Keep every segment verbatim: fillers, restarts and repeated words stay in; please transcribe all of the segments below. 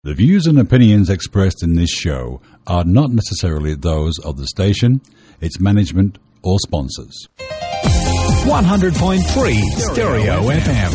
The views and opinions expressed in this show are not necessarily those of the station, its management, or sponsors. one hundred point three Stereo F M.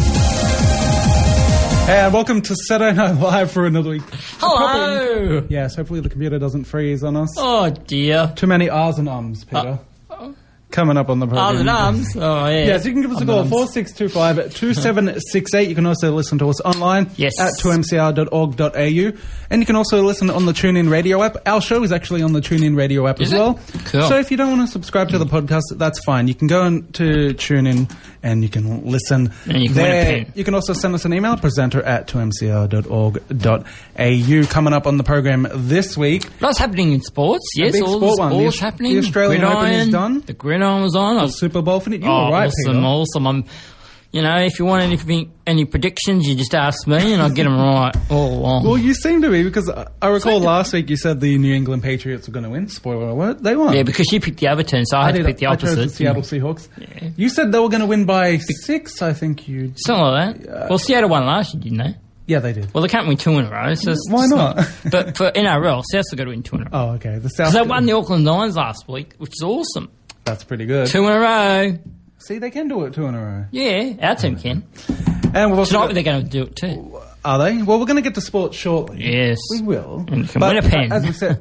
Hey, and welcome to Saturday Night Live for another week. Hello! Probably, yes, hopefully the computer doesn't freeze on us. Oh, dear. Too many R's and Ums, Peter. Uh, Coming up on the program. Arms and arms. Oh, yeah. Yes, you can give us a call, four six two five, two seven six eight. You can also listen to us online Yes. at two m c r dot org dot a u. And you can also listen on the TuneIn Radio app. Our show is actually on the TuneIn Radio app Is as it? well. Cool. So if you don't want to subscribe to the podcast, that's fine. You can go on to TuneIn and you can listen And you can win a there. pen. You can also send us an email, presenter at two m c r dot org dot a u. Coming up on the program this week, What's happening in sports? Yes, big all sport the one. The sports Aus- happening. the Australian Open is Gridiron. done. The gridiron was on. I was, Super Bowl for it. You oh, were right, awesome, Peter. awesome. I'm, you know, if you want anything, any predictions, you just ask me and I'll get them right all along. Well, you seem to be, because I- I recall last week you said the New England Patriots were going to win. Spoiler alert, they won. yeah, because you picked the other team, so I, had did- to pick the I chose opposite. the Seattle Seahawks. Yeah. You said they were going to win by six, I think you... Something like that. Well, Seattle won last year, didn't they? Yeah, they did. Well, they can't win two in a row. So it's, Why it's not? But for N R L, South's got to win two in a row. Oh, okay. The South... Because they won the Auckland Nines last week, which is awesome. That's pretty good. Two in a row. See, they can do it two in a row. Yeah, our team can. And we've also Tonight got- they're going to do it too. Are they? Well, we're going to get to sports shortly. Yes. We will. And you can But win a pen. As we said,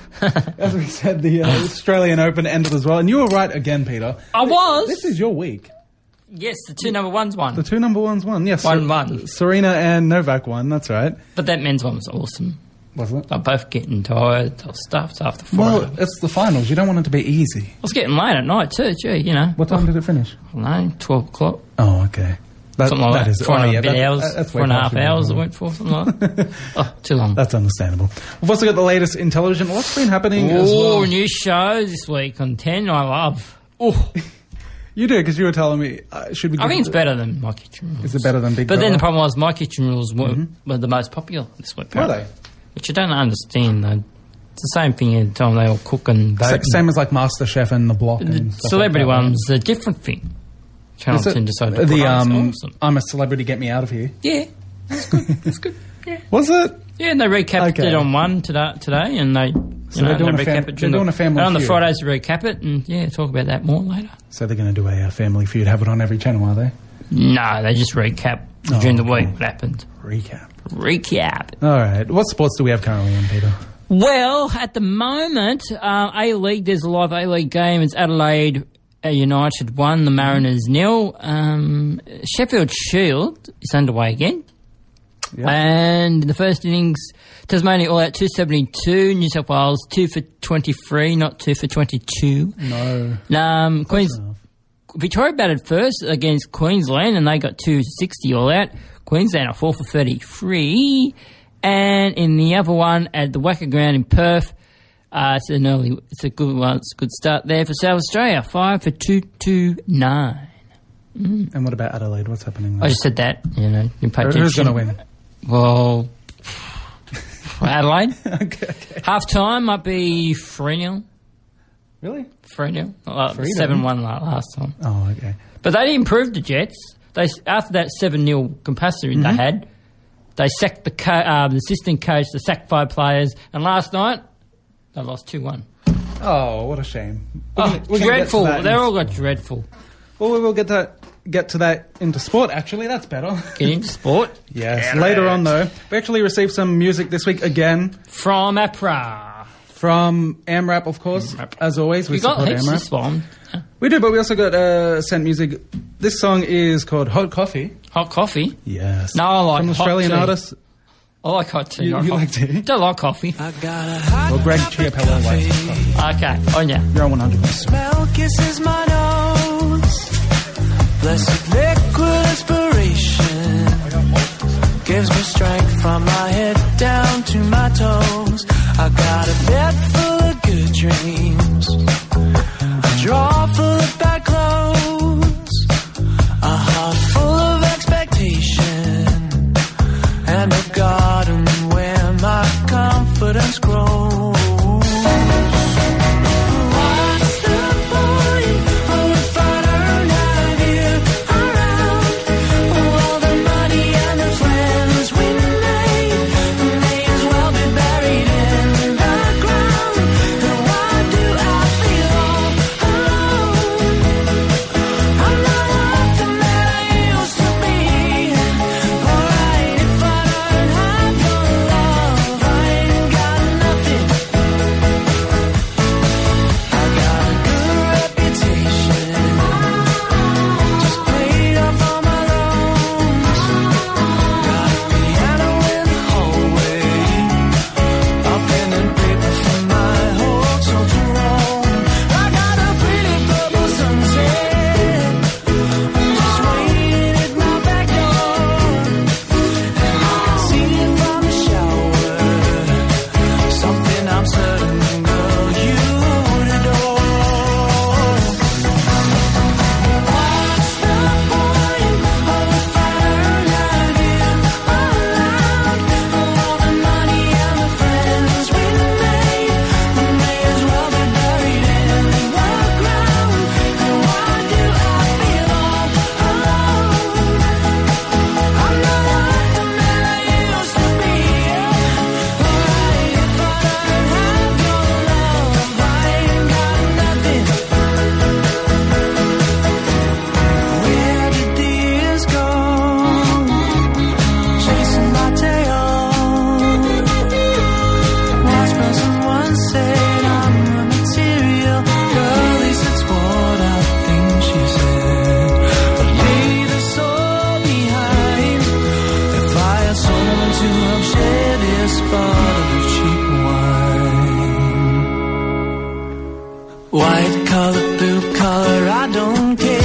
as we said, the uh, Australian Open ended as well. And you were right again, Peter. I was. This is your week. Yes, the two number ones won. The two number ones won. Yes. One Ser- won. Serena and Novak won. That's right. But that men's one was awesome. Wasn't it? They're both getting tired. They were stuffed after four. Well, I it's the finals. You don't want it to be easy. was getting late at night too, gee, you know. What time did it finish? I don't know, twelve o'clock. Oh, okay. That, Something like that. that is Four and oh, a yeah, bit that- hours. that's four way and a past half your hours it bedtime. went for, something like that. Oh, too long. That's understandable. We've also got the latest in television. What's been happening as Oh, well? new show this week on ten I love. Oh, You do, because you were telling me, uh, should we... I give think it's it- better than My Kitchen Rules. Is it better than Big But then the Brother? problem was My Kitchen Rules were, were the most popular this week. Were apparently. they? Which I don't understand. Though. It's the same thing every time they all cook and Sa- bake. Same as like MasterChef and The Block and The stuff celebrity like that, right? one's a different thing. Channel Is it ten decided to put the on. um, It's awesome. I'm a Celebrity, Get Me Out of Here. Yeah, that's good. That's good. Yeah, Was it? yeah. And they recapped Okay. it on one today, today, and they. You So know, they're doing they a fam- recap it they're during doing the, a family and on the feud. Fridays they recap it, and yeah, talk about that more later. So they're going to do a uh, Family Feud, have it on every channel, are they? No, they just recap Oh, during the okay. week what happened. Recap. Recap. All right. What sports do we have currently on, Peter? Well, at the moment, uh, A-League, there's a live A-League game. It's Adelaide uh, United one, the Mariners nil. Um, Sheffield Shield is underway again. Yep. And in the first innings, Tasmania all out two seventy-two, New South Wales two for twenty-three, not two for twenty-two. No. Um, Queens, Victoria batted first against Queensland and they got two sixty all out. Queensland are four for thirty-three. And in the other one at the Wacker Ground in Perth, uh, it's an early, it's a good one, it's a good start there for South Australia, five for two twenty-nine. And what about Adelaide? What's happening I there? just said that, you know, you pay attention. Who's going to win? Well, Adelaide. okay, okay. Half time might be three nil. Really? three nil. Uh, Freedom. seven one last time. Oh, okay. But they improved the Jets. They After that seven nil capacity Mm-hmm. they had, they sacked the, co- uh, the assistant coach, they sacked five players, and last night they lost two one. Oh, what a shame. We're Oh, gonna- we're gonna get to dreadful. that They in- all got dreadful. Well, we will get to get to that into sport. Actually, that's better. Get into sport. Yes. Later on, though, we actually received some music this week again From APRA. from AMRAP, of course. AMRAP. As always, we We got support heaps AMRAP. this one. We do, but we also got uh, sent music. This song is called Hot Coffee. Hot coffee. Yes. No, I like From hot Australian tea. artist. I like hot tea. You- not you hot- like tea? Don't like coffee. Well, Greg Chiapello likes coffee. Okay, on ya. You're on one hundred percent. Smell kisses my nose. Blessed liquid inspiration gives me strength from my head down to my toes. I got a bed full of good dreams, a drawer full of bad clothes, a heart full of expectation, and a garden where my confidence grows. What's the point of if I don't have you around? All the money and the friends we made, made bottle of cheap wine. White collar, blue collar, I don't care.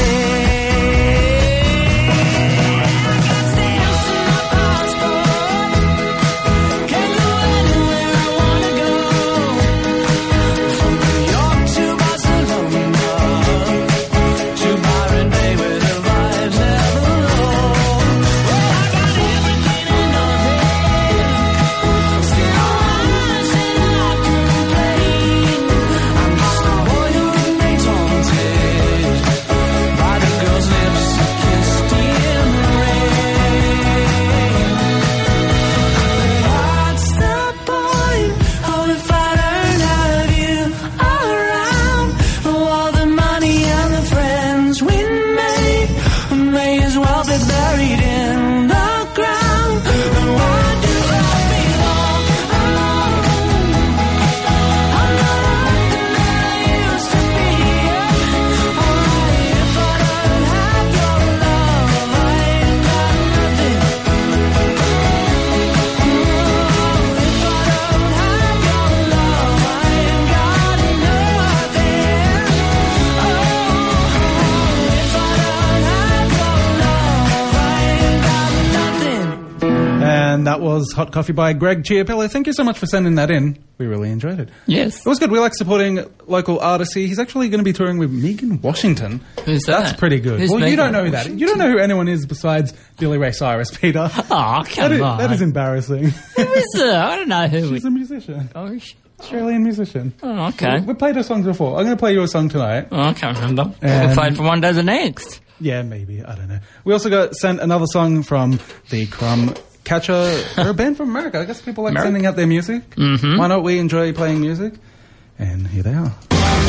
That was Hot Coffee by Greg Chiapello. Thank you so much for sending that in. We really enjoyed it. Yes. It was good. We like supporting local artists. He's actually going to be touring with Megan Washington. Who's that? That's pretty good. Who's well, Megan you don't know Washington? that. You don't know who anyone is besides Billy Ray Cyrus, Peter. Oh, come That is, on. that is embarrassing. Who is her? I don't know who. She's a musician. Oh, sh- Australian musician. oh, okay. We played her songs before. I'm going to play you a song tonight. Oh, I can't remember. Um, we played for one day the next. Yeah, maybe. I don't know. We also got sent another song from the Crumb Catcher. They're a band from America. I guess people like America. sending out their music. Mm-hmm. Why not we enjoy playing music? And here they are.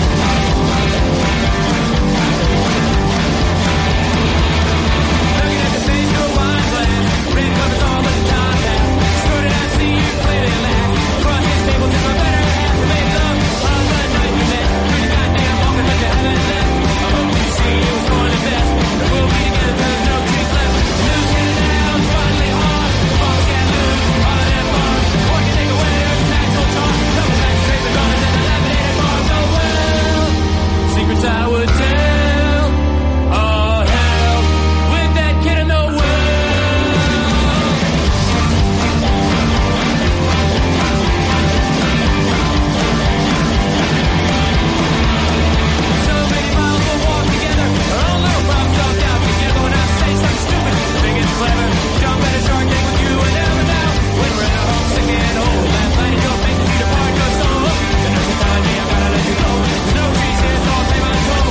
I would tell, oh hell, with that kid in the world. So many miles we'll walk together, our own little problem solved out together. When I say something stupid, think it's clever, jump at a shark tank with you and never know. When we're in a homesick and old, last night your face to see the part goes so low. The nurse is telling me I gotta let you go. There's no trees here, it's all same on toe.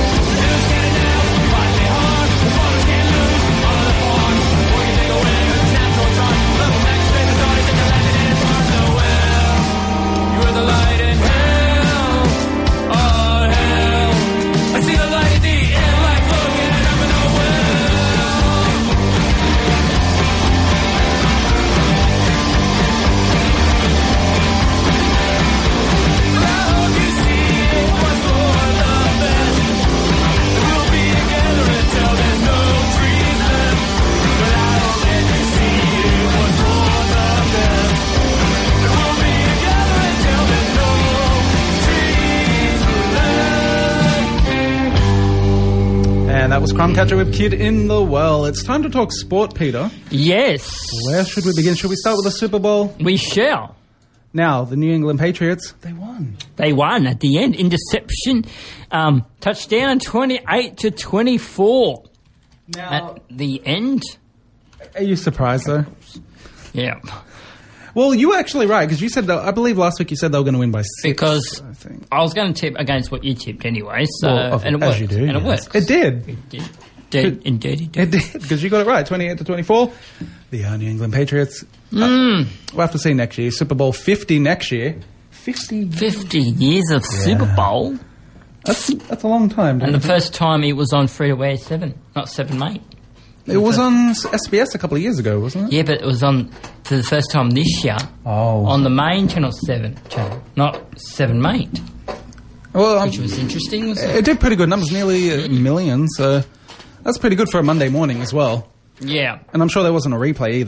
That was Crumbcatcher with Kid in the Well. It's time to talk sport, Peter. Yes. Where should we begin? Should we start with the Super Bowl? We shall. Now, the New England Patriots, they won. They won at the end. Interception. Um, touchdown twenty-eight to twenty-four. Now, At the end. are you surprised, though? Yeah. Well, you were actually right, because you said, that, I believe last week you said they were going to win by six. Because I think. I was going to tip against what you tipped anyway, so Well, of- and it as worked. you do, and it yes. worked. It did. It did. Did indeed it It did. did, because you got it right. twenty-eight to twenty-four. The uh, New England Patriots. Mm. Uh, we'll have to see next year. Super Bowl fifty next year. fifty. Fifty years of Super Bowl, That's, that's a long time. and dude. the first time it was on free to air seven, not seven, mate. It was on S B S a couple of years ago, wasn't it? Yeah, but it was on for the first time this year Oh. on the main channel seven channel, not seven, mate, well, um, which was interesting. Wasn't it? it did pretty good numbers, nearly a million, so that's pretty good for a Monday morning as well. Yeah. And I'm sure there wasn't a replay either.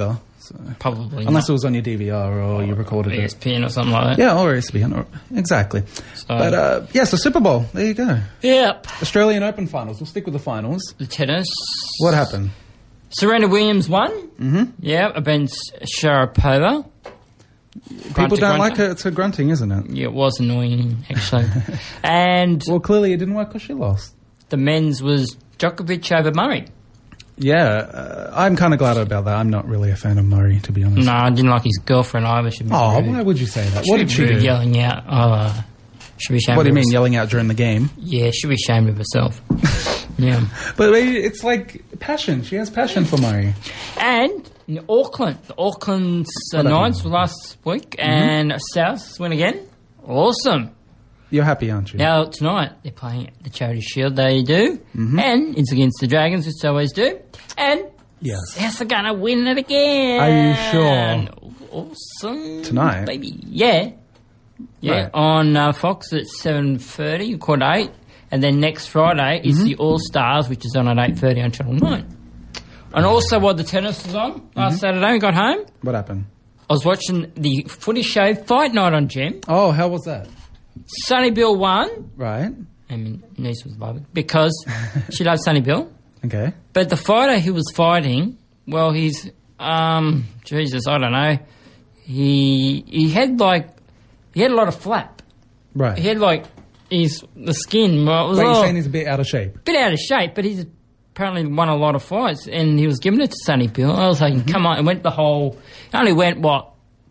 So. Probably Unless not. it was on your D V R or you recorded E S it. P N or something like that. Yeah, or E S P N. Or, exactly. So- But, uh, yeah, so Super Bowl. There you go. Yep. Australian Open finals. We'll stick with the finals. The tennis. What happened? Serena Williams won. Mm-hmm. Yeah, against Sharapova. People Grunter, don't grunter. like her. It's her grunting, isn't it? Yeah, it was annoying, actually. And Well, clearly it didn't work because she lost. the men's was Djokovic over Murray. Yeah, uh, I'm kind of glad about that. I'm not really a fan of Murray, to be honest. No, I didn't like his girlfriend either. She'd be Oh, rude. why would you say that? She'd What be did she rude, do? Yelling out. Uh, should be ashamed What do you of mean, herself. yelling out during the game? Yeah, she'd be ashamed of herself. Yeah. But it's like passion. She has passion for Murray. And in Auckland, the Auckland uh, What happened? Knights were last week, and South win again. Awesome. You're happy, aren't you? Now tonight they're playing at the Charity Shield. They do, Mm-hmm. and it's against the Dragons, which they always do. And Yes. South are gonna win it again. Are you sure? Awesome. Tonight? baby. Yeah, yeah. Right. On uh, Fox at seven thirty, quarter eight, and then next Friday is Mm-hmm. the All Stars, which is on at eight thirty on Channel Nine. And also, while the tennis was on last Saturday, I got home. What happened? I was watching the footy show Fight Night on Gem. Oh, how was that? Sonny Bill won. Right. I mean, niece was vibing because she loves Sonny Bill. Okay. But the fighter who was fighting, well, he's, um, Jesus, I don't know. He he had like, he had a lot of flap. Right. He had like, his, the skin, well, it was Wait, a you're lot- saying he's a bit out of shape? bit out of shape, but he's apparently won a lot of fights, and he was giving it to Sonny Bill. I was like, Mm-hmm. come on, it went the whole, it only went, what,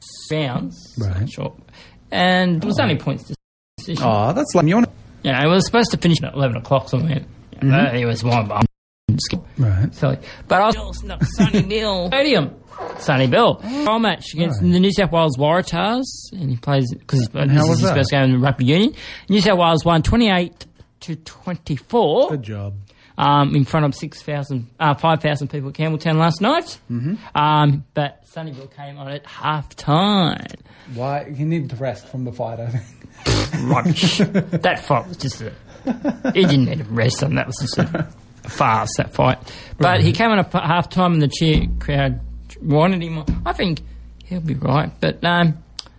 rounds? Right. Short. And it was only points decision. Oh, that's like you want. You know, it was supposed to finish at eleven o'clock somewhere. Mm-hmm. Uh, it was one, but I'm skip. Right. Silly. But I was not Sonny Bill. Stadium. Sonny Bill. Trial match against Right. the New South Wales Waratahs, and he plays, because this how is was his that? first game in the rugby union. New South Wales won twenty-eight to twenty-four. Good job. Um, in front of six thousand, uh, five thousand people at Campbelltown last night. Mm-hmm. Um, but Sunnyville came on at half time. Why? He needed to rest from the fight, I think. Rubbish. That fight was just a. He didn't need a rest, and that was just a, a farce, that fight. But he came on at half time, and the cheer crowd wanted him. I think he'll be right. But um,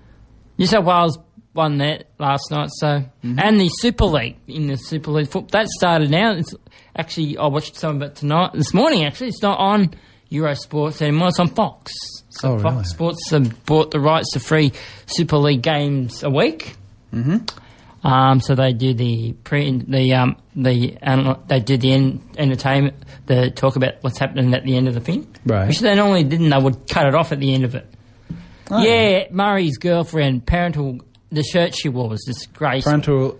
New South Wales won that last night, so. Mm-hmm. And the Super League, in the Super League football, that started now. It's actually, I watched some of it tonight, this morning actually. It's not on Eurosports anymore, it's on Fox. So Oh, Fox really? Sports have bought the rights to free Super League games a week. Mm-hmm. Um, so they do the pre, the um, the um, they do the en- entertainment, the talk about what's happening at the end of the thing. Right. Which they normally didn't. They would cut it off at the end of it. Oh. Yeah, Murray's girlfriend, parental, the shirt she wore was disgraceful. Parental.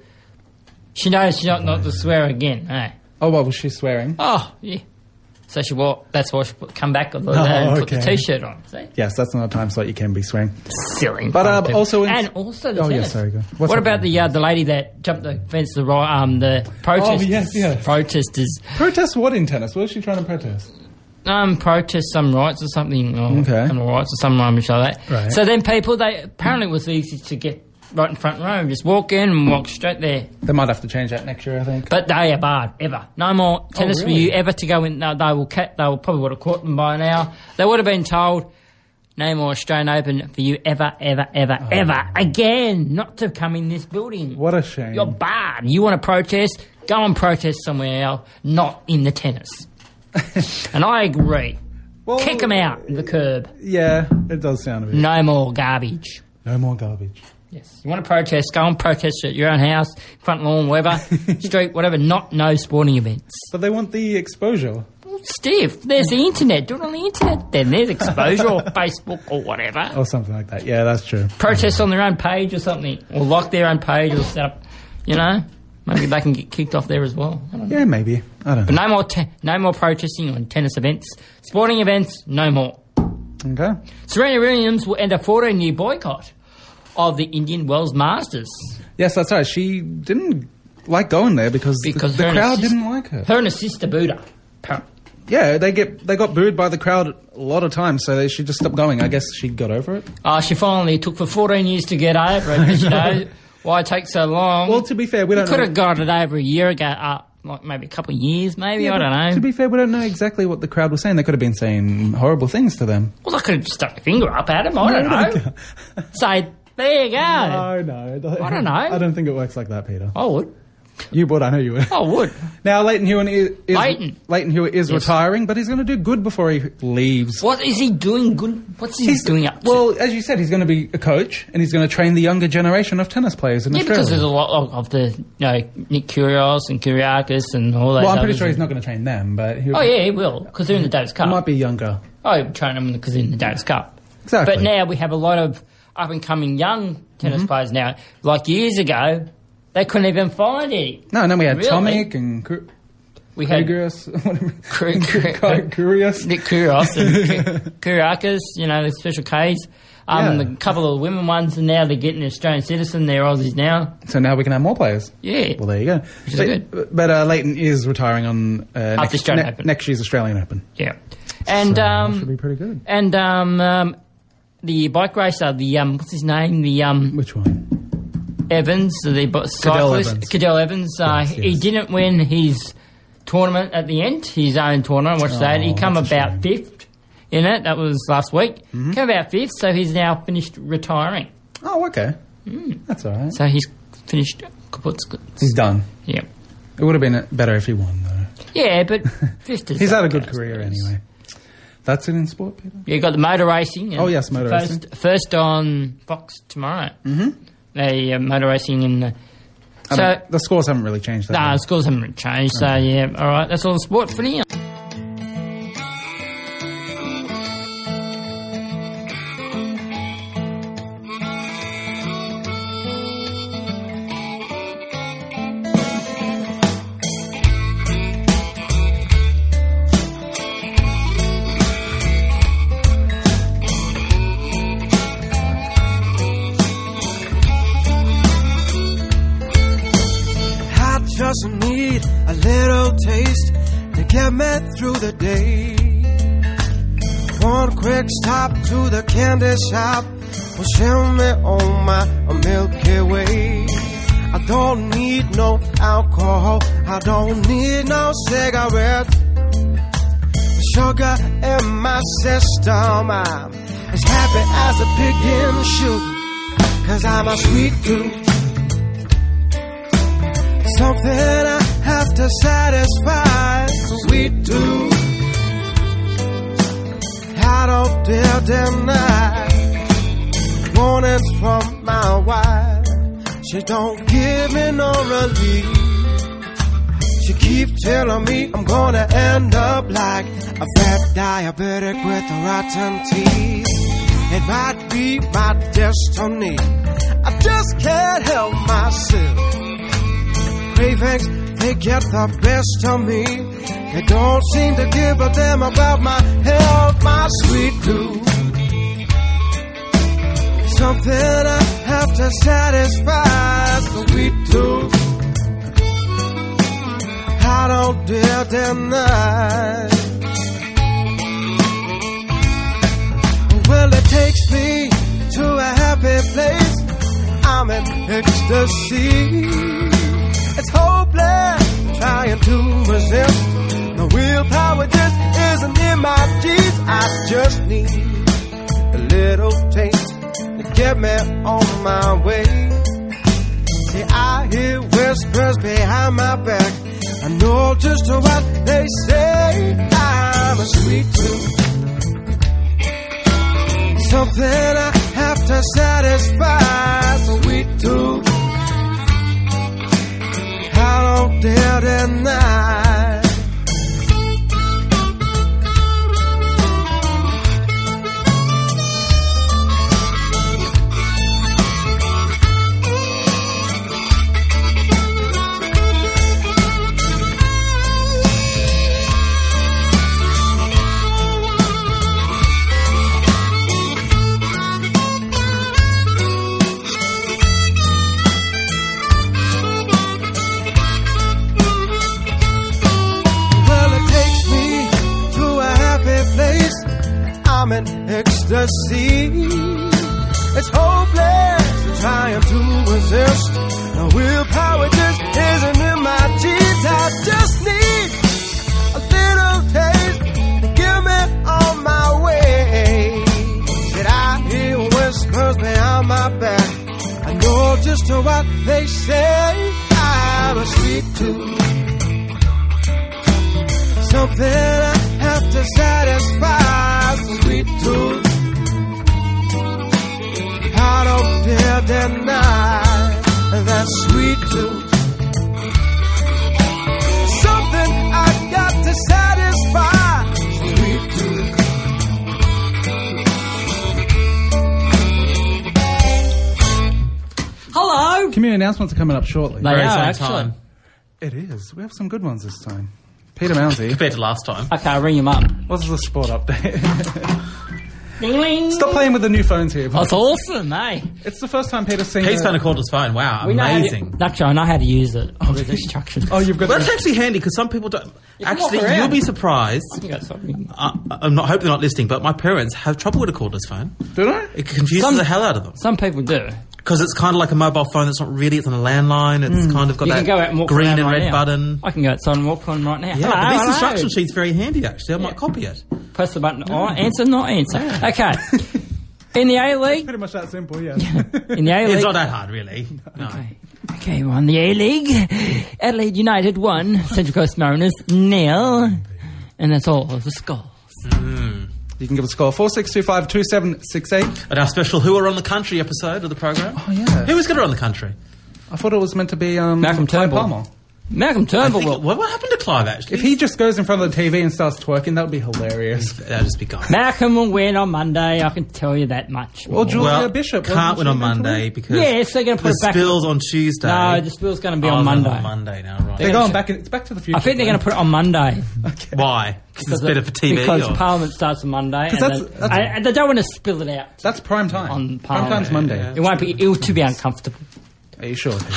She knows she's not, not to swear again. Eh? Oh, what was she swearing? Oh, yeah. So she wore. That's why she put, come back with it Oh, and put the okay. t-shirt on. See, Yes, that's not a time slot you can be swearing. silly. But, uh, fun people. also in- and also the Oh, yeah, tennis. sorry, go. What's What about happening? the uh, the lady that jumped the fence? The right, um, the protesters. Oh, yes, yes. Protesters. Protest what in tennis? What was she trying to protest? Um, protest some rights or something. Or Okay. Some rights or some rubbish like that. Right. So then people, they apparently it was easy to get right in front row. Just walk in and walk straight there. They might have to change that next year, I think. But they are barred ever. No more tennis for really? you ever to go in. No, they will. Ca- they will probably would have caught them by now. They would have been told, no more Australian Open for you ever, ever, ever, Oh. ever again. Not to come in this building. What a shame. You're barred. You want to protest? Go and protest somewhere else, not in the tennis. And I agree. Well, Kick them out the curb. Yeah, it does sound a bit. No more garbage. No more garbage. Yes. You want to protest? Go and protest at your own house, front lawn, wherever, street, whatever. Not no sporting events. But they want the exposure. Steve, there's the internet. Do it on the internet. Then there's exposure or Facebook or whatever. Or something like that. Yeah, that's true. Protest on their own page or something, or lock their own page or set up. You know, maybe they can get kicked off there as well. I don't know. Yeah, maybe. I don't But know. no more, te- no more protesting on tennis events, sporting events. No more. Okay. Serena Williams will end a fourteen-year boycott of the Indian Wells Masters. Yes, that's right. She didn't like going there because, Because the, the her crowd assist- didn't like her. Her and her sister booed her. apparently. Yeah, they get they got booed by the crowd a lot of times, so they, she just stopped going. I guess she got over it. Uh, she finally took for fourteen years to get over it. But, you know, why it take so long? Well, to be fair, we we don't could know. have got it over a year ago. Uh, like maybe a couple of years, maybe, Yeah, I but don't know. To be fair, we don't know exactly what the crowd was saying. They could have been saying horrible things to them. Well, I could have just stuck a finger up at him, I don't know. Say, there you go. No, no. I don't know. I don't think it works like that, Peter. I would. You would, I know you would. I would. Now, Leighton Hewitt is, is, Leighton. Leighton Hewitt is Yes. retiring, but he's going to do good before he leaves. What is he doing good? What's he He's doing up to? Well, as you said, he's going to be a coach, and he's going to train the younger generation of tennis players in yeah, Australia. because there's a lot of, of the, you know, Nick Kyrgios and Kyriakis and all those well, I'm pretty others. sure he's not going to train them, but he'll, Oh, yeah, he will, because they're in the Davis Cup. he might be younger. Oh, he'll train them because they're in the Davis Cup. Exactly. But now we have a lot of up-and-coming young tennis Mm-hmm. players now. Like years ago, they couldn't even find any. No, and then we had Really? Tomic and Kur- We had Kyrgios, whatever. Ky- Ky- Kyrgios. Nick Kyrgios and Ky- Kyriakis, you know, the special Ks. Um, Yeah. A couple of the women ones, and now they're getting an Australian citizen. They're Aussies now. So now we can have more players. Yeah. Well, there you go. is but good. but uh, Leighton is retiring on uh, next, Australian ne- Open. next year's Australian Open. Yeah. And So, um, should be pretty good. and um, um, the bike racer, the um, what's his name? The um, Which one? Evans, the bo- cyclist, Evans. Cadell Evans. Uh, Yes, He yes. didn't win his tournament at the end, his own tournament. Watch that. He Oh, come that's a about shame. fifth in it. That was last week. Mm-hmm. Came about fifth, so he's now finished retiring. Oh, okay. Mm. That's all right. So he's finished Kaputsk. He's done. Yeah. It would have been better if he won, though. Yeah, but fifth is He's had a good okay, I career suppose. anyway. That's it in sport, Peter. You got the motor racing. and Oh, yes, motor first, racing. First on Fox tomorrow. Mm-hmm. The uh, motor racing in the. I So, mean, the scores haven't really changed that nah, the much. scores haven't changed. So, yeah, all right. That's all the sport for now. I just need a little taste to get me through the day. One quick stop to the candy shop will show me on my Milky Way. I don't need no alcohol, I don't need no cigarettes. Sugar in my system, I'm as happy as a pig in chute, 'cause I'm a sweet tooth. Something I have to satisfy, sweet tooth. I don't dare deny warnings from my wife. She don't give me no relief. She keeps telling me I'm gonna end up like a fat diabetic with rotten teeth. It might be my destiny, I just can't help myself. Cravings, they get the best of me. They don't seem to give a damn about my health, my sweet tooth. Something I have to satisfy, sweet tooth. I don't dare deny. Well, it takes me to a happy place. I'm in ecstasy. It's hopeless, trying to resist. The willpower just isn't in my genes. I just need a little taste to get me on my way. See, I hear whispers behind my back. I know just what they say. I'm a sweet tooth. Something I have to satisfy, sweet tooth. I don't dare deny. I'm in ecstasy. It's hopeless trying to resist. The willpower just isn't in my genes. I just against what they say. I'm a sweet tooth, something I have to satisfy. Sweet tooth, I don't dare deny that sweet tooth, something I got to satisfy. Sweet tooth. Hello. Community announcements are coming up shortly. They Very are, same actually. time. It is. We have some good ones this time. Peter Mounsey. Compared to last time. Okay, I'll ring him up. What's the sport update? Ding, ding. Stop playing with the new phones here. That's awesome, eh? It's the first time Peter's seen Pete's a- found a cordless phone. Wow, We know how to- amazing. Actually, I know how to use it. Oh, with instructions. Oh, you've got Well, that's the- actually handy because some people don't. You can walk Actually, around. you'll be surprised. I think that's something. Uh, I'm not. Hope they're not listening, but my parents have trouble with a cordless phone. Do they? It confuses Some- the hell out of them Some people do. because it's kind of like a mobile phone. That's not really. It's on a landline. It's kind of got You that can go out and walk green around and right red now. button. I can go outside and walk on right now. Yeah, Hello, but this hello. instruction sheet's very handy. Actually, I might copy it. Press the button. Oh, answer, not answer. Okay. In the A League, Pretty much that simple, yeah. in the A It's League. not that hard, really. No. Okay. Okay, we're on the A League. Adelaide United one, Central Coast Mariners nil, and that's all of the scores. You can give us a call four six two five two seven six eight. And our special "Who Are on the Country" episode of the program. Oh yeah. Who was going to run the country? I thought it was meant to be um, Malcolm Clive Turnbull. Palmer. Malcolm I Turnbull. think- will- what, what happened to Clive? Actually, If he just goes in front of the T V and starts twerking, that would be hilarious. that'll just be gone. Malcolm will win on Monday. I can tell you that much. Or Julia Well, Bishop. can't wasn't win she on meant to Monday win? because Yes, they're going to put the it back. spill's on Tuesday. No, the spill's going to be Oh, on they're Monday. On Monday now, right? They're going back. In, it's Back to the Future. I think they're going to put it on Monday. Why? Because it's better for T V. Because or? Parliament starts on Monday, and, that's- they, that's- and- and they don't want to spill it out That's prime time. on prime Parliament. time's Monday. Yeah. It won't be. It'll to be uncomfortable. Are you sure?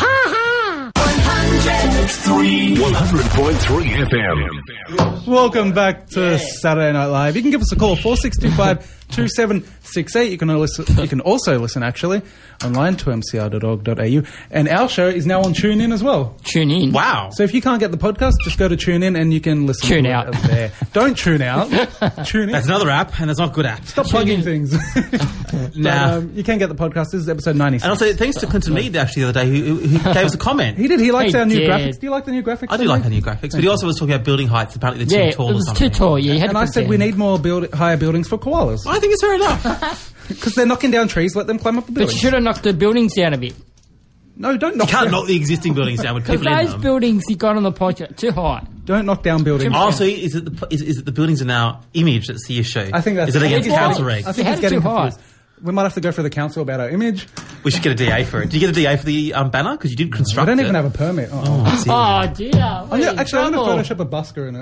one hundred point three F M. Welcome back to Saturday Night Live. You can give us a call four six two five two seven six eight. You can listen, you can also listen actually online to m c r dot org dot a u, and our show is now on TuneIn as well. Tune in. Wow. So if you can't get the podcast, just go to TuneIn and you can listen. Tune to out. it there. Don't tune out. Tune in. That's another app, and it's not a good app. Stop plugging things. Nah. um, you can get the podcast. This is episode ninety-six. And also, thanks to Clinton Mead actually the other day, who, who who gave us a comment. He did. He likes He our new did. graphics. Do you like the new graphics? I do like the new graphics, but he also was talking about building heights. Apparently, they're Yeah, too tall it or was something. too tall. Yeah, you had And to I put said down. we need more build, higher buildings for koalas I think it's fair enough. because they're knocking down trees. Let them climb up the But you buildings. should have knocked the buildings down a bit. No, don't You knock can't down. knock the existing buildings down with Because people in those them. buildings you got on the project too high. Don't knock down buildings. Oh, so is it the is, is it the buildings are now image that's the issue? I think that's. is it against I think council it's- regs? I think You it's had it getting too high. confused. We might have to go for the council about our image. We should get a D A for it. Do you get a D A for the um, banner because you did I construct don't it? even have a permit. Oh. Oh, see. Oh dear. I'm gonna, actually, I'm going to Photoshop a busker in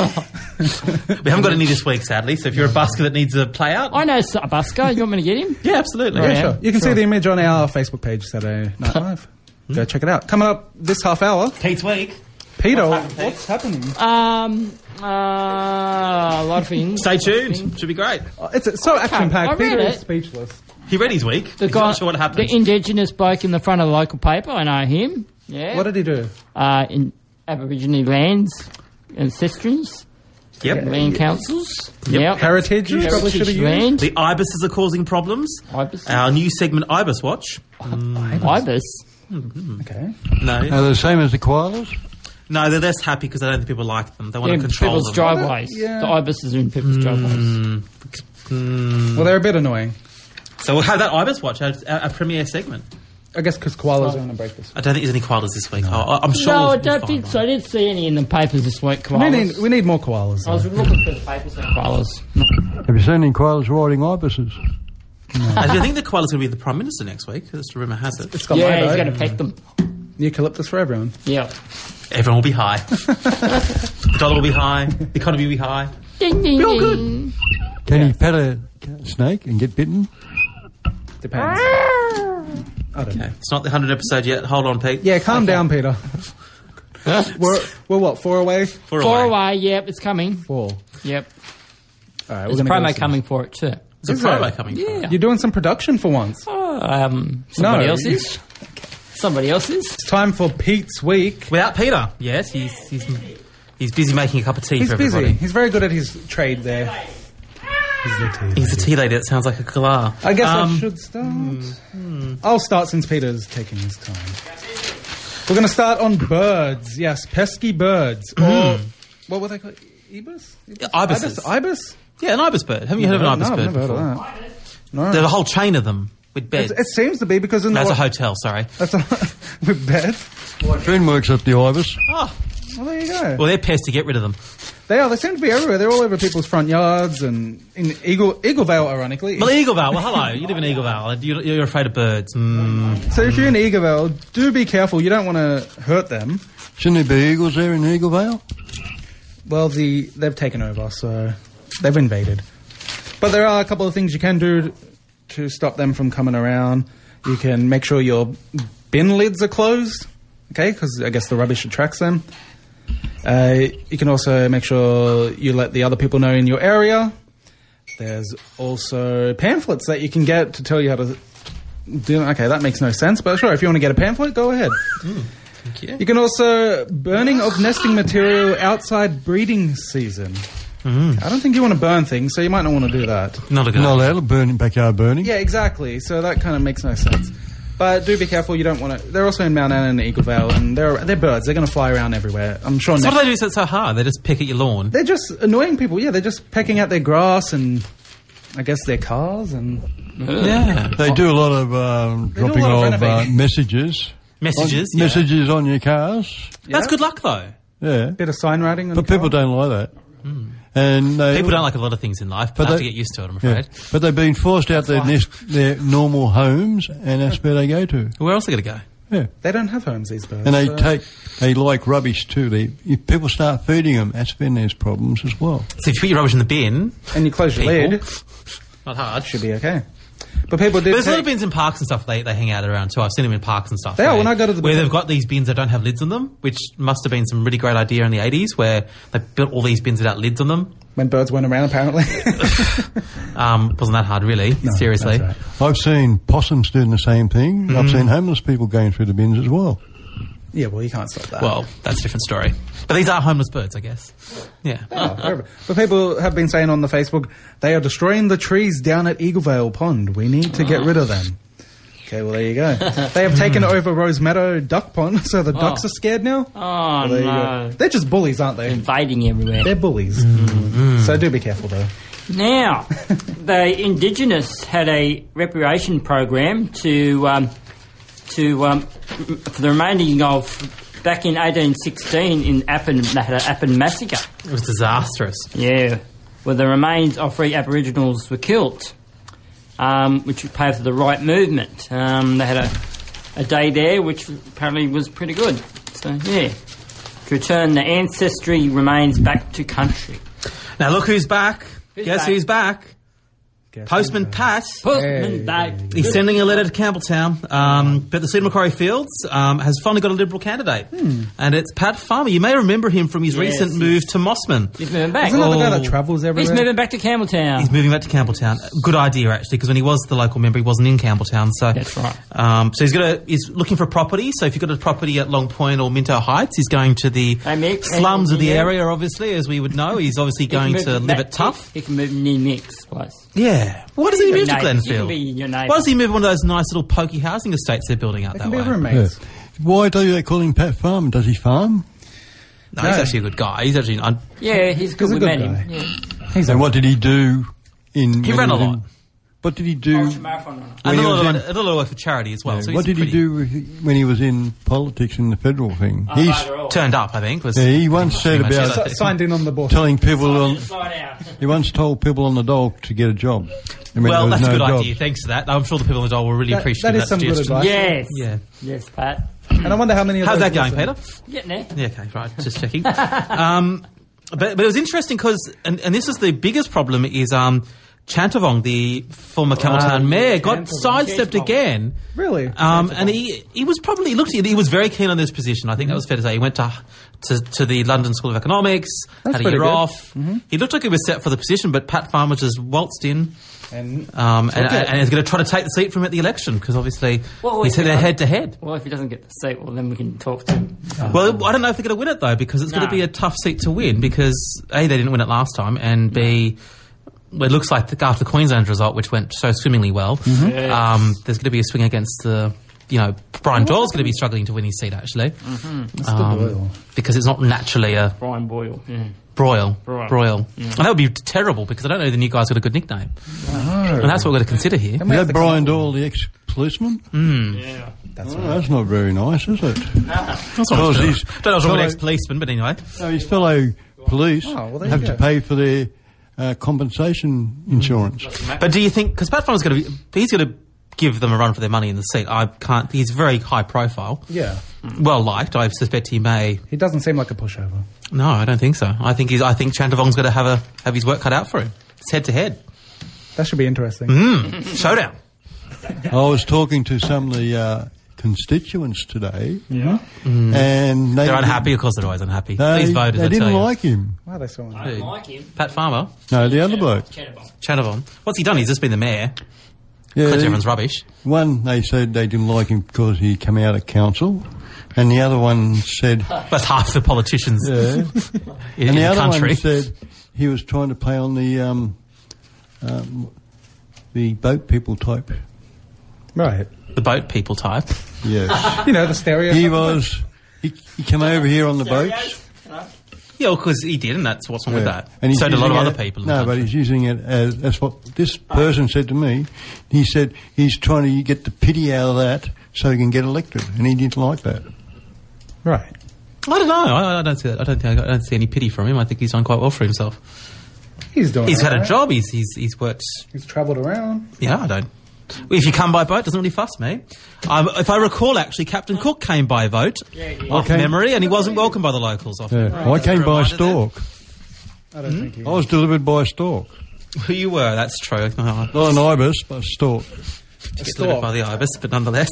it. We haven't got any this week, sadly. So if you're a busker that needs a play out, I know a busker. You want me to get him? yeah, absolutely. Yeah, Yeah, sure. You can sure. see the image on our Facebook page, Saturday Night Live. Go check it out. Coming up this half hour, Pete's week. Peter, What's what's happening? Um, uh, a lot of things. Stay tuned. Should be great. Oh, it's so action I packed. read Peter it. is speechless. He read his week. The He's guy, not sure what happened. the Indigenous bloke in the front of the local paper. I know him. Yeah. What did he do? uh, in Aboriginal lands, ancestrals, Yep. land councils. Yep. Yep. Heritage. You probably should have Heritage used. land. The ibises are causing problems. Ibis. Our new segment, Ibis Watch. Ibis. Okay. No, Are they the same as the koalas? no, they're less happy because they don't think people like them. They want In to control people's them. driveways. Yeah. The ibises are in people's driveways. Well, they're a bit annoying. So we'll have that Ibis Watch, our, our, our premiere segment. I guess because koalas are on the break this. I don't think there's any koalas this week. Oh, I'm sure. No, we'll- I we'll don't find think one. so. I didn't see any in the papers this week. We Koalas. need, we need more koalas. I was looking for the papers on koalas. Have you seen any koalas riding ibises? I think the koala's going to be the Prime Minister next week. That's the rumour has it. It's got Yeah, my he's vote. going to peck them. Eucalyptus for everyone. Yeah. Everyone will be high. The dollar will be high. The economy will be high. Ding, ding, all good. ding. Can you pet a snake and get bitten? Depends. I don't know. It's not the hundredth episode yet. Hold on, Pete. Yeah, calm down, Peter. we're, we're what, four away? Four Four away. away, yep, it's coming. Four. Yep. All right, There's a we're gonna go promo to- coming for it too. There's Is a promo there? coming. Yeah. You're doing some production for once. Oh, um, somebody No. else's. Somebody else's. It's time for Pete's Week. Without Peter. Yes, he's he's he's busy making a cup of tea He's for busy. everybody. He's very good at his trade there. He's the tea. He's a tea lady. That sounds like a galah. I guess I Um, should start. I'll start since Peter's taking his time. We're going to start on birds. Yes, pesky birds. Or, what were they called? Ibis? Yeah, ibises. Ibis? Ibis? Yeah, an ibis bird. Haven't you heard of an ibis no, I've bird never before? heard of that. No. There's a whole chain of them with beds. It, it seems to be because in the... That's a wa- hotel, sorry. That's a, with beds. My friend works at the Ibis. Oh, Well, there you go. well, they're pests to get rid of them. They are. They seem to be everywhere. They're all over people's front yards and in Eagle Eagle Vale, ironically. Well, Eagle Vale. Well, hello. You live in Eagle Vale. You're, you're afraid of birds. Mm. So if you're in Eagle Vale, do be careful. You don't want to hurt them. Shouldn't there be eagles there in Eagle Vale? Well, the they've taken over, so they've invaded. But there are a couple of things you can do to stop them from coming around. You can make sure your bin lids are closed, okay, because I guess the rubbish attracts them. Uh, you can also make sure you let the other people know in your area. There's also pamphlets that you can get to tell you how to do. Okay, that makes no sense, but sure, if you want to get a pamphlet, go ahead. Thank you. You can also burning of nesting material outside breeding season. Mm. I don't think you want to burn things, so you might not want to do that. Not a good Not idea. allowed to burn in backyard burning. Yeah, exactly. So that kind of makes no sense. But do be careful. You don't want to. They're also in Mount Anna and Eagle Vale, and they're they're birds. They're going to fly around everywhere. I'm sure. So next- what do they do so it's so hard? They just pick at your lawn. They're just annoying people. Yeah, they're just pecking at their grass and I guess their cars and Yeah. They do a lot of um, do a dropping lot of of uh, renovating. messages. Messages. On, yeah. Messages on your cars. That's Yeah. good luck, though. Yeah. bit of sign writing. On But the people car. don't like that. And they, People don't like a lot of things in life, but, But they have they- to get used to it, I'm yeah. afraid. But they've been forced out their, nest, their normal homes, and that's where they go to. Where else are they going to go? Yeah. They don't have homes. These birds. And they so- take, they like rubbish too. They, if people start feeding them, that's when there's problems as well. So if you put your rubbish in the bin, and you close your people, lid, not hard. should be okay. But people did. But there's a lot take- of bins in parks and stuff they, they hang out around too. I've seen them in parks and stuff. They are, where- when I go to the- Where they've got these bins that don't have lids on them, which must have been some really great idea in the eighties, where they built all these bins without lids on them. when birds went around, apparently. Um, wasn't that hard, really, seriously. That's right. I've seen possums doing the same thing. I've seen homeless people going through the bins as well. Yeah, well, you can't stop that. Well, that's a different story. But these are homeless birds, I guess. Yeah. Oh, whatever. But people have been saying on the Facebook, they are destroying the trees down at Eagle Vale Pond. We need to get rid of them. Okay, well, there you go. They have taken over Rose Meadow Duck Pond, so the ducks are scared now. Oh, Well, there you no. go. They're just bullies, aren't they? Invading everywhere. They're bullies. So do be careful, though. Now, the Indigenous had a reparation program to um, to um, for the remaining of back in eighteen sixteen in Appin. They had an Appin massacre. It was disastrous. Yeah, where the remains of three Aboriginals were killed, um, which paved the right movement. Um, they had a, a day there, which apparently was pretty good. So yeah, to return the ancestry remains back to country. Now look who's back. Who's Guess back? who's back? Guess Postman who's Pat. Postman back. He's sending a letter to Campbelltown, um, but the seat of Macquarie Fields um, has finally got a Liberal candidate, and it's Pat Farmer. You may remember him from his Yes, recent yes. move to Mossman. He's moving back. Isn't that the guy Oh. that travels He's everywhere? moving back to Campbelltown. He's moving back to Campbelltown. Good idea, actually, because when he was the local member, he wasn't in Campbelltown. So That's right. Um, so he's got a, he's looking for property. So if you've got a property at Long Point or Minto Heights, he's going to the Hey, Mick. slums of the Yeah. area. Obviously, as we would know, he's obviously He can going move to live back- it tough. He, he can move near Mick's place. Yeah. Why does he Your move to neighbour. You can Glenfield? be your neighbour. Why does he move one of those nice little pokey housing estates they're building out They that can be way? roommates. Why do they call him Pat Farm? Does he farm? No, he's No. actually a good guy. He's actually. I, Yeah, he's good. a We good met guy. him. Yeah. He's And what did he do in... He when ran a was in- lot. What did he do... Ultramarathon runner. and he a was little, in- a little work for charity as well. Yeah, So what he's did he pretty- do with- when he was in politics in the federal thing? Oh, He's bugger all. Turned up, I think. Was yeah, he once said pretty much about it. S- signed in on the board. telling people on, Slide out. he once told people on the dole to get a job. I mean, Well, there was that's a no good jobs. idea. Thanks for that. I'm sure the people in the doll will really That- appreciate that that, is some good suggestion. advice. Yes. Yeah. Yes, Pat. And I wonder how many of How's those that going, listen. Peter? Getting there. Yeah, okay, right. Just checking. um, but, but it was interesting because, and, and this is the biggest problem, is um, Chantavong, the former Campbelltown Ah, mayor, yeah, got Chantavong. sidestepped Yes, again. Really? Um, and he he was probably looked he was very keen on this position. I think that was fair to say. He went to to, to the London School of Economics, That's had a pretty year good. off. He looked like he was set for the position, but Pat Farmer just waltzed in. And Um, and, Okay. and is going to try to take the seat from him at the election because obviously Well, he's if they're he head to head. Well, if he doesn't get the seat, well, then we can talk to him. Well, I don't know if they're going to win it though because it's going No. to be a tough seat to win because A, they didn't win it last time, and B, it looks like the, after Queensland's result, which went so swimmingly well, Yes. um, there's going to be a swing against the, you know, Brian Doyle's going to be struggling to win his seat, actually. Um, Doyle. because it's not naturally a Brian Boyle. Yeah. broil. Broil. Broil. And that would be terrible because I don't know the new guy's got a good nickname. And that's what we've got to consider here. Then we Is have that to come Brian up Doyle, the ex-policeman? Yeah. That's Oh, right. that's not very nice, is it? That's not Well, much he's- better. Don't know what's wrong with fellow- ex-policeman, but anyway. No, his fellow police Oh, well, there have you to go. pay for their uh, compensation insurance. But do you think, because Pat Farmer's going to be, he's going to give them a run for their money in the seat. I can't, he's very high profile. Yeah. Well liked. I suspect he may. He doesn't seem like a pushover. No, I don't think so. I think he's, I think Chantavong's going to have a, have his work cut out for him. It's head to head. That should be interesting. Showdown. I was talking to some of the uh, constituents today, Yeah. and they They're unhappy. Of course they're always unhappy. They, These voters, they I didn't tell you. like him. Why are they so I unhappy? don't like him. Pat Farmer, No, the other bloke. Chatterbong. Chantavong. What's he done? He's just been the mayor. Yeah, Collects he- everyone's rubbish. one they said they didn't like him because he came out of council, and the other one said, That's half the politicians yeah, in, and in the the other country. one said he was trying to play on the um, um, the boat people type. Right. The boat people type. Yes, You know, the stereo. he was. He, he came over here on the boats. Yeah, because he did, and that's what's wrong with Yeah. that. And he's so did a lot of using other it- people. in No, the but country. he's using it as that's what this person said to me. He said he's trying to get the pity out of that so he can get elected, and he didn't like that. Right. I don't know. I, I don't see that. I don't think I don't see any pity from him. I think he's done quite well for himself. He's doing He's had a alright. job. He's he's he's worked. He's travelled around. Yeah, I don't. If you come by boat, doesn't really fuss me. Um, if I recall, actually, Captain Cook came by vote off Okay. memory, and he wasn't welcomed by the locals. Off Yeah. memory. I came by a Reminder there. stork. I don't think he I was delivered by a stork. You were. That's true. Oh, Not an ibis, but a stork. delivered stork. by the ibis, but nonetheless.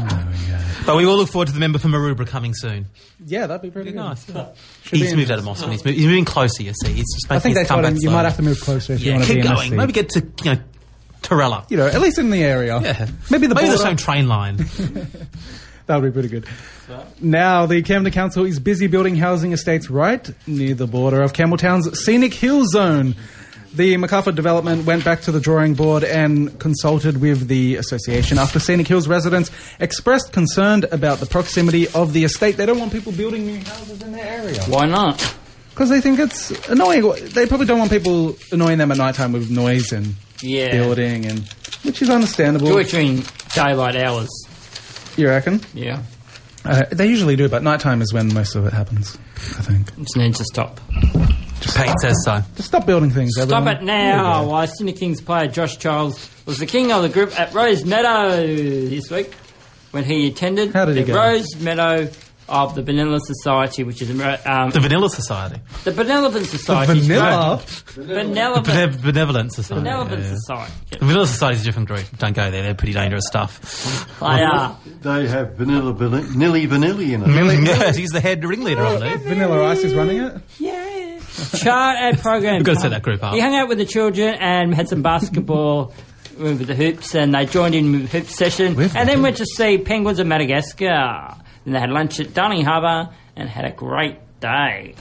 But we all look forward to the member for Maroubra coming soon. Yeah, that'd be pretty Be good. nice. Yeah. Should He's be moved out of Moscow. He's, move, he's moving closer. You see, he's just making I think his they told him comeback you slowly. might have to move closer if you Yeah, want to keep be in going. the Maybe get to you know Torella. You know, at least in the area. Yeah, Maybe the maybe the border. same train line. That would be pretty good. Now, the Camden Council is busy building housing estates right near the border of Campbelltown's Scenic Hill Zone. The MacArthur development went back to the drawing board and consulted with the association after Scenic Hills residents expressed concern about the proximity of the estate. They don't want people building new houses in their area Why not? because they think it's annoying. They probably don't want people annoying them at night time with noise and Yeah. building, and which is understandable. Do it during daylight hours. You reckon? Yeah. Uh, they usually do, but nighttime is when most of it happens, I think. Just needs to stop. Pete says so. Just stop building things, Stop everyone. it now. Why Sydney Kings player Josh Charles was the king of the group at Rose Meadow this week when he attended How did he the go? Rose Meadow of the Benevolent Society, which is um, The Vanilla Society. the Benevolent Society. Vanilla? Benevolent. Benev- Benevolent Society. Benevolent yeah, yeah. Society. The Vanilla Society is a different group. Don't go there. They're pretty dangerous stuff. They are. They have vanilla, vanilla Nilly Vanilli in it. Yes, he's the head ringleader, I believe. Vanilla Ice is running it? Yeah. Chart and program. We've got to set that group up. He hung out with the children and had some basketball with the hoops, and they joined in with hoop session, With and the then went to see penguins of Madagascar. Then they had lunch at Darling Harbour and had a great day.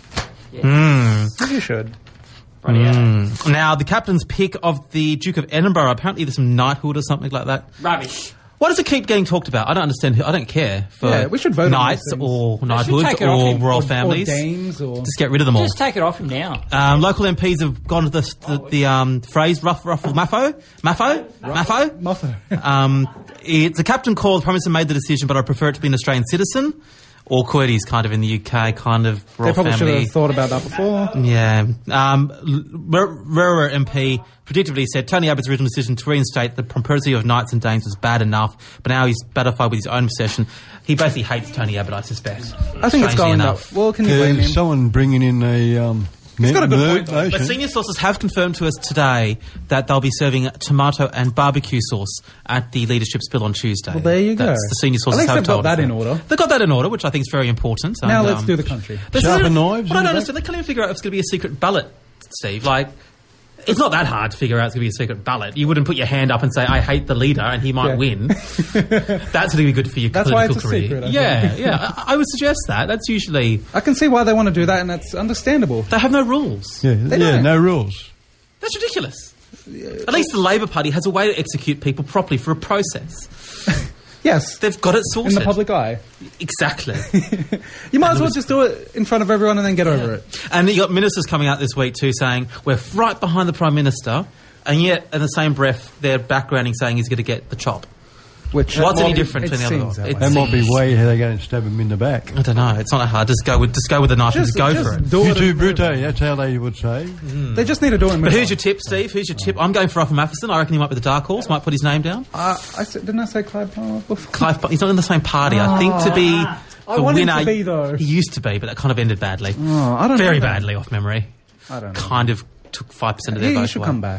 You should. Bloody hell. Mm. Now, the captain's pick of the Duke of Edinburgh, apparently there's some knighthood or something like that. Rubbish. Why does it keep getting talked about? I don't understand. who- I don't care for Yeah, we should vote on knights these things. or should knighthoods take it off or him. royal Or- families. Or dames, or... Just get rid of them all. Just take it off him now. Um, local M Ps have gone to the, the, the um, phrase rough, ruffle, maffo, maffo, maffo. Muffo. Um, it's the captain called, promised and made the decision, but I prefer it to be an Australian citizen. Awkward, he's kind of in the U K, kind of They royal probably should family. have thought about that before. Yeah. Um, Rura M P predictably said Tony Abbott's original decision to reinstate the prosperity of knights and dames was bad enough, but now he's batified with his own obsession. He basically hates Tony Abbott, I suspect. I think it's Strangely going enough. up. Well, can you blame him? There's someone bringing in a um, got a good mer- point, though. motion. But senior sources have confirmed to us today that they'll be serving tomato and barbecue sauce at the leadership spill on Tuesday. Well, there you go. That's the senior sources At least have they've got told us that in order. They've got that in order, which I think is very important. Now And, let's um, do the country. But Sharpen isn't it- knives What I in don't the understand, they can't even figure out if it's going to be a secret ballot, Steve. Like, it's not that hard to figure out it's going to be a secret ballot. You wouldn't put your hand up and say, I hate the leader and he might Yeah. win. That's going to be good for your That's why political it's a career. secret, I yeah, think. yeah. I, I would suggest that. That's usually... I can see why they want to do that, and that's understandable. They have no rules. Yeah, They yeah, don't. no rules. That's ridiculous. At least the Labor Party has a way to execute people properly for a process. Yes. They've got it sorted. In the public eye. Exactly. You might And as it well was- just do it in front of everyone and then get over it. And you got ministers coming out this week too saying, we're right behind the Prime Minister, and yet in the same breath, they're backgrounding saying he's going to get the chop. Which What's any Well, different it to the other seems one? that It way. That might be way how they go and stab him in the back. I don't know. It's not that hard. Just go with just go with the knife and just go for it. do You it too, in- brute, that's how they would say. They just need to do it. and But move who's your on. tip, Steve? Who's your tip? I'm going for Russell Matheson. I reckon he might be the dark horse. Might put his name down. Uh, I said, didn't I say Clyde Palmer before? Clive, but he's not in the same party. I think to be I the want him winner. to be, though. He used to be, but that kind of ended badly. Oh, I don't Very know. badly off memory. I don't know. Kind of took five percent of their He, he vote should away. come back.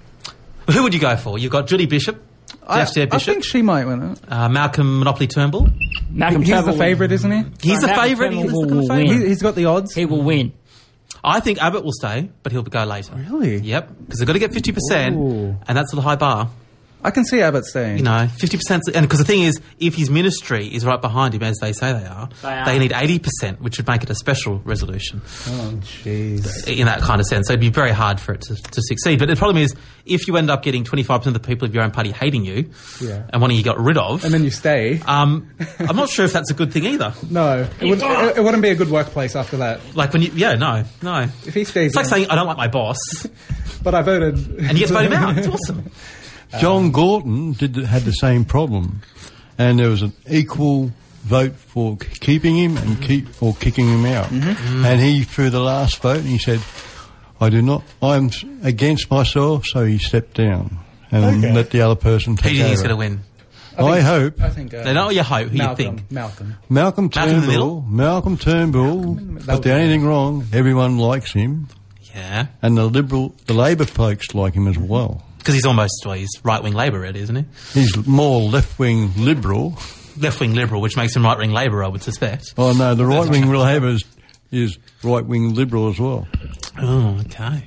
Who would you go for? You've got Judy Bishop, I, Jeff Stair I Bishop, think she might win it. uh, Malcolm Monopoly Turnbull. Malcolm He's Turnbull the will- favourite, isn't he? He's the Malcolm favourite. Turnbull He's the will kind of favourite. win. He, he's got the odds. He will win. I think Abbott will stay, but he'll go later. Really? Yep, because they've got to get fifty percent, Ooh. and that's the high bar. I can see Abbott staying. You know, fifty percent, and because the thing is, if his ministry is right behind him, as they say they are, They are. they need eighty percent, which would make it a special resolution Oh, jeez. in that kind of sense. So it'd be very hard for it to, to succeed. But the problem is, if you end up getting twenty-five percent of the people of your own party hating you, Yeah. and one of you got rid of, And then you stay. um, I'm not sure if that's a good thing either. No, it, would, it, it wouldn't be a good workplace after that. Like when you, yeah, no, no. If he stays It's like in, saying, I don't like my boss, but I voted. and you get to vote him out. It's awesome. John Gorton did had the same problem, and there was an equal vote for k- keeping him and keep or kicking him out. And he threw the last vote, and he said, "I do not. I'm s- against myself." So he stepped down and Okay. let the other person Who take do you think is over. going to win? I hope I think. Uh, They're not your hope, who you Malcolm. think. Malcolm. Malcolm Malcolm in the Turnbull. Malcolm Turnbull. But the only thing wrong, everyone likes him, Yeah. and the Liberal, the Labor folks like him as well. Because he's almost, well, he's right-wing Labor, really, isn't he? He's more left-wing Liberal. Left-wing Liberal, which makes him right-wing Labor, I would suspect. Oh no, the right-wing Labour is, is right-wing Liberal as well. Oh, okay.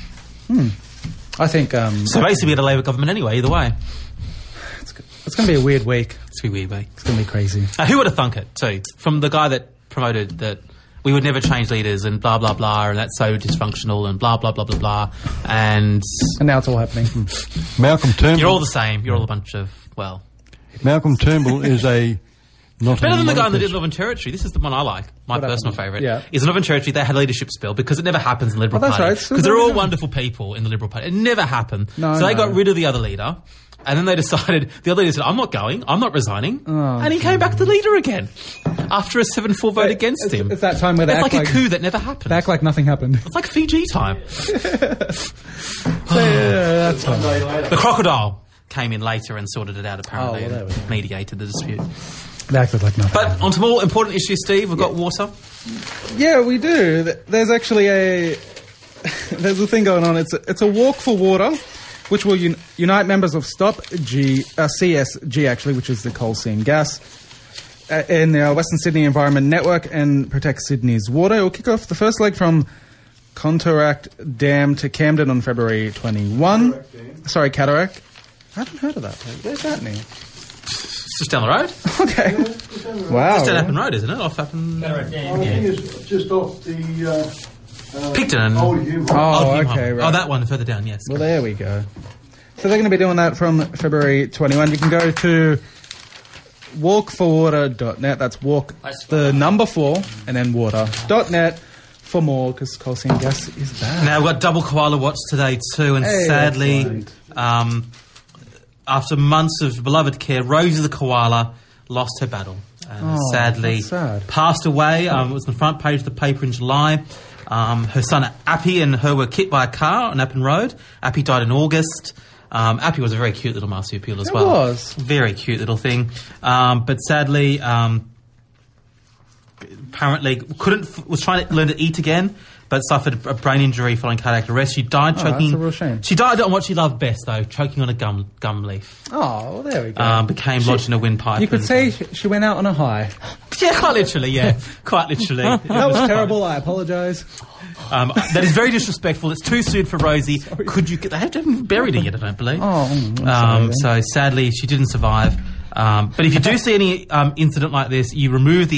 I think um, So basically we had a Labor government anyway, either way. it's going to be a weird week. It's going to be weird, mate. It's going to be crazy. Uh, who would have thunk it, too? From the guy that promoted that we would never change leaders and blah, blah, blah, and that's so dysfunctional and blah, blah, blah, blah, blah. And And now it's all happening. Malcolm Turnbull. you're all the same. You're all a bunch of, well... Malcolm Turnbull is a not Better a than the guy in the monarchist. Northern Territory. This is the one I like. My What personal happened? favourite. Yeah. Is the Northern Territory. They had a leadership spill because it never happens in the Liberal Oh, that's Party. right. So Because they're there all we go. wonderful people in the Liberal Party. It never happened. No, so they no. got rid of the other leader. And then they decided, the other leader said, I'm not going, I'm not resigning. Oh, and he came back the leader again. After a seven four vote against it's, him. It's that time where they It's act like, like, a coup that never happened. they act like nothing happened. It's like Fiji time. So, yeah, that's fine. The crocodile came in later and sorted it out, apparently, Oh, well, there we and mediated the dispute. They acted like nothing. But on to more important issues, Steve, we've got water. Yeah, we do. Th- There's actually a there's a thing going on. It's a, it's a walk for water, which will un- unite members of Stop G uh, C S G actually, which is the coal seam gas, uh, in the Western Sydney Environment Network and Protect Sydney's water. It will kick off the first leg from Contaract Dam to Camden on February twenty-first. Sorry, Cataract. I haven't heard of that place. Where's that near? It's just down the road. Okay. Wow. Just down Appin Road, isn't it? Off Appin... I think it's just off the uh, Picton and... Old Hume. Oh, Old Hume okay, Home. right. Oh, that one further down, yes. Well, there we go. So they're going to be doing that from February twenty-first. You can go to walk for water dot net. That's walk, the number four, and then water dot net for more, because coal seam gas is bad. Now, we've got double koala watch today too, and Hey, sadly, excellent. um, after months of beloved care, Rosie the koala lost her battle. And Oh, sadly, that's sad. passed away. Um, it was on the front page of the paper in July. Um, her son Appy and her were hit by a car on Appin Road. Appy died in August. Um, Appy was a very cute little marsupial as It well. was. Very cute little thing. Um, but sadly, um, apparently couldn't, was trying to learn to eat again, but suffered a brain injury following cardiac arrest. She died Oh, choking. that's a real shame. She died on what she loved best, though, choking on a gum gum leaf. Oh, well, there we go. Um, became lodged in a windpipe. you could and- say sh- she went out on a high. yeah, quite literally, yeah, quite literally. It That was fun. terrible. I apologise. Um, that is very disrespectful. It's too soon for Rosie. Could you get? They have to have buried her yet, I don't believe. Oh, I'm sorry um, then. so sadly, she didn't survive. Um, but if you do see any um, incident like this, you remove the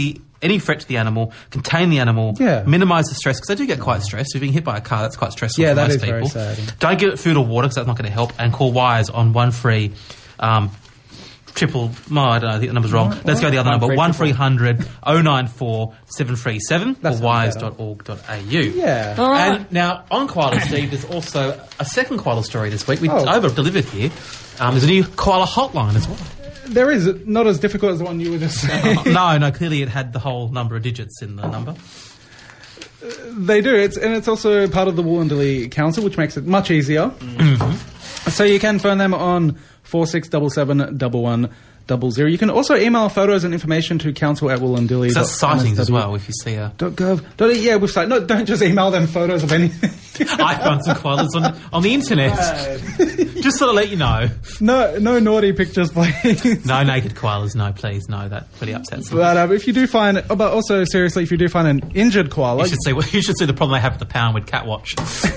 any threat to the animal, contain the animal, Yeah. minimise the stress, because they do get quite stressed. If you're being hit by a car, that's quite stressful Yeah, for that most is very people. sad. Don't give it food or water, because that's not going to help, and call Wise on one free... Um, Triple, no, I don't know, I think the number's wrong. What? Let's go the other One number, three one three hundred oh nine four seven three seven That's or wise dot org dot a u. Yeah. All right. And now, on koala, Steve, there's also a second koala story this week. We Oh. over-delivered here. Um, there's a new koala hotline as well. There is not as difficult as the one you were just saying. no, no, clearly it had the whole number of digits in the number. They do. It's and it's also part of the Wollondilly Council, which makes it much easier. Mm-hmm. So you can phone them on four six seven seven one one zero zero. You can also email photos and information to council at Wollondilly. So that's sightings as well, if you see a... .gov. Dot, yeah, website. No, don't just email them photos of anything. I found some koalas on, on the internet. Just sort of let you know. No, no naughty pictures, please. No naked koalas, no, please, no. That really upsets me. But um, if you do find, oh, but also seriously, if you do find an injured koala, You should see, you should see the problem they have with the Poundwood cat watch.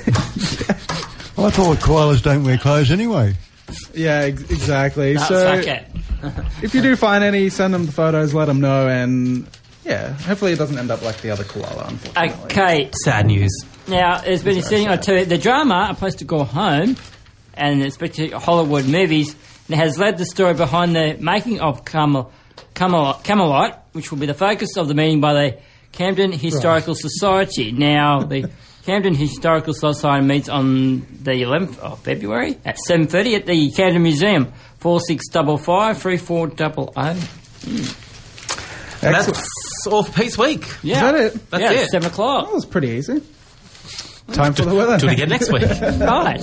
I thought koalas don't wear clothes anyway. yeah, ex- exactly. No, so fuck it. if you do find any, send them the photos, let them know, and yeah, hopefully it doesn't end up like the other koala. Unfortunately. Okay. Sad news. Now, there's been a sitting on two. The drama, A Place to Go Home, and especially Hollywood movies, and has led the story behind the making of Camel, Camelot, Camelot, which will be the focus of the meeting by the Camden Historical Society. Now, the Camden Historical Society meets on the eleventh of February at seven thirty at the Camden Museum, four six five five, three four zero zero. And that's all for Pete's Week. Yeah. Is that it? That's yeah, it. it's seven o'clock. That was pretty easy. Time for the weather. Do it again next week. Right.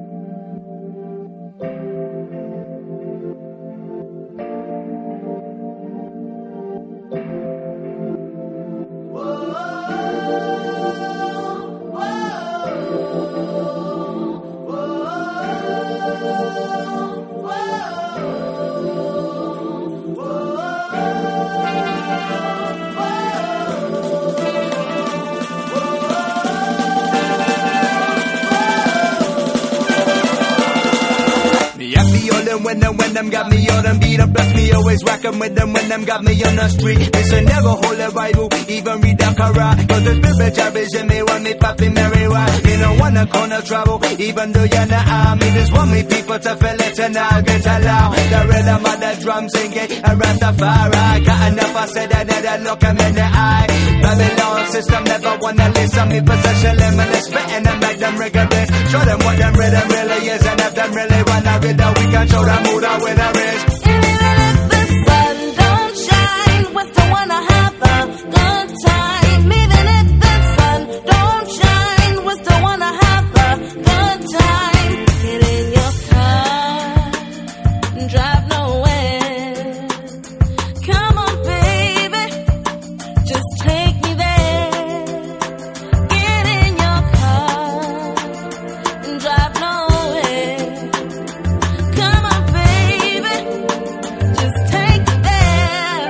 When them, when them got me on them beat up, plus me always rock 'em with them when them got me on the street. It's a never hold a Bible, even read the Quran. Cause the spirit job is in me when me popping marijuana. You don't wanna corner trouble, even though you're not army. Just want me people to feel it and I'll get along. The rhythm of the drum singing, and Rastafari. Got enough, I said that, that I look 'em in the eye. Babylon system never wanna listen. Me possession limitless, spitting them like them rigorous. Show them what them rhythm really is, and if them really wanna read that, we can show them who the winner is. Even if the sun don't shine, we still wanna have a good time. Even if the sun don't shine, we still wanna have a good time. Get in your car and drive nowhere. Come on, baby, just take me there. Get in your car and drive nowhere. Come on, baby, just take me there.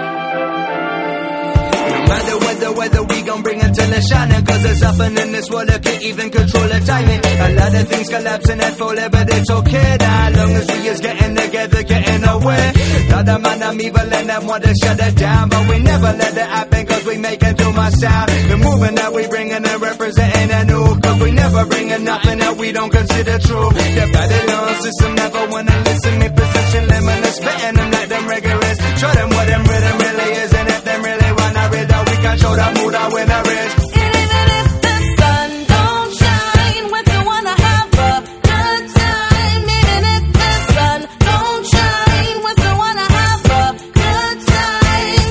No matter what the weather, we gon' bring it till it's shining. Cause there's nothing in this world that can even control the timing. A lot of things collapsing and falling, but it's okay now. Long as we is getting together, getting away. Lot of man, I'm evil and I want to shut it down. But we never let it happen cause we making too much sound. The movement that we bringing and representing a new. Cause we never bringing nothing that we don't consider true. The Babylon system never wanna listen. Me position limitless, spitting them like them rigorous. Show them what them rhythm really is, and if them really wanna read that, we can show them who the winner is. Even if the sun don't shine, we still wanna have a good time. Even if the sun don't shine, we still wanna have a good time.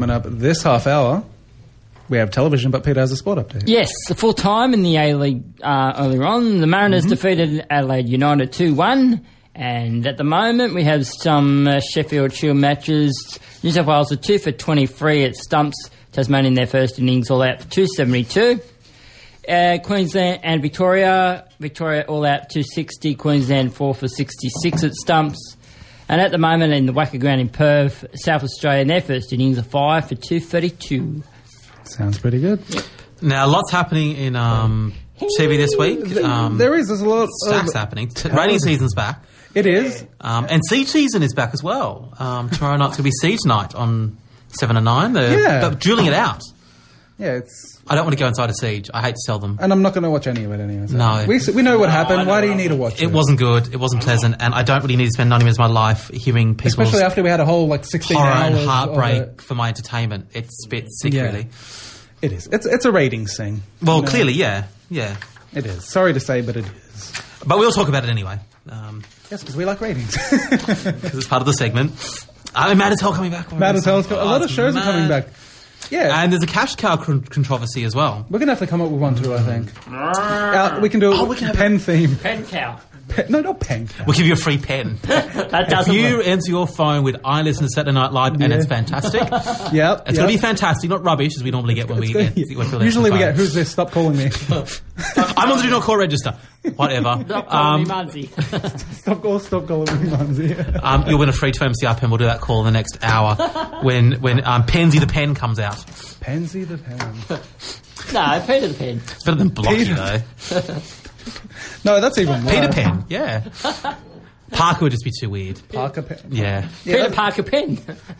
coming up this half hour. We have television, but Peter has a sport update. Yes, full time in the A-League uh, earlier on. The Mariners Mm-hmm. defeated Adelaide United two one. And at the moment, we have some uh, Sheffield Shield matches. New South Wales are two for twenty-three at stumps. Tasmania in their first innings all out for two seventy-two. Uh, Queensland and Victoria. Victoria all out two sixty. Queensland four for sixty-six at stumps. And at the moment, in the Wacker Ground in Perth, South Australia in their first innings are five for two thirty-two. Sounds pretty good. Now, lots happening in um, T V this week. Um, there is. There's a lot stacks of... happening. T- rating season's back. It is. Um, and Siege season is back as well. Um, tomorrow night's going to be Siege night on seven and nine. They're, Yeah. they're dueling it out. Yeah, it's... I don't want to go inside a Siege. I hate to tell them. And I'm not going to watch any of it anyway. So. No. We, we know what happened. Why do you need to watch it? It wasn't good. It wasn't pleasant. And I don't really need to spend ninety minutes of my life hearing people's Especially after we had a whole, like, sixteen horror hours and of heartbreak it. for my entertainment. It's a bit sick, Yeah. really. It is. It's it's a ratings thing. Well, You know? clearly, yeah. Yeah. It is. Sorry to say, but it is. But we'll talk about it anyway. Um, Yes, because we like ratings. because it's part of the segment. I mean, Mad as Hell coming back. Mad as Hell is co- a lot of it's shows are coming mad. back. Yeah. And there's a cash cow con- controversy as well. We're going to have to come up with one too, I think. Uh, we can do a Oh, we can have pen theme. Pen cow. Pen, no, not pen. cow. We'll give you a free pen. That If doesn't you work. enter your phone with I listen to Saturday Night Live and Yeah. it's fantastic, it's Yep. going to be fantastic, not rubbish as we normally get when we It's get. good. when people Usually answer we the get, phone. who's this? Stop calling me. I'm on the do not call register. Whatever. Stop calling me Um, Munsey. Stop, call, stop calling me Munsey. um, you'll win a free two M C R pen. We'll do that call in the next hour when when um, Pensy the pen comes out. Pansy the pen. No, Peter the Pen. It's better than Blocky Peter. though. No, that's even worse. Peter Pen, yeah. Parker would just be too weird. Parker pen. Yeah. Peter Parker Pen.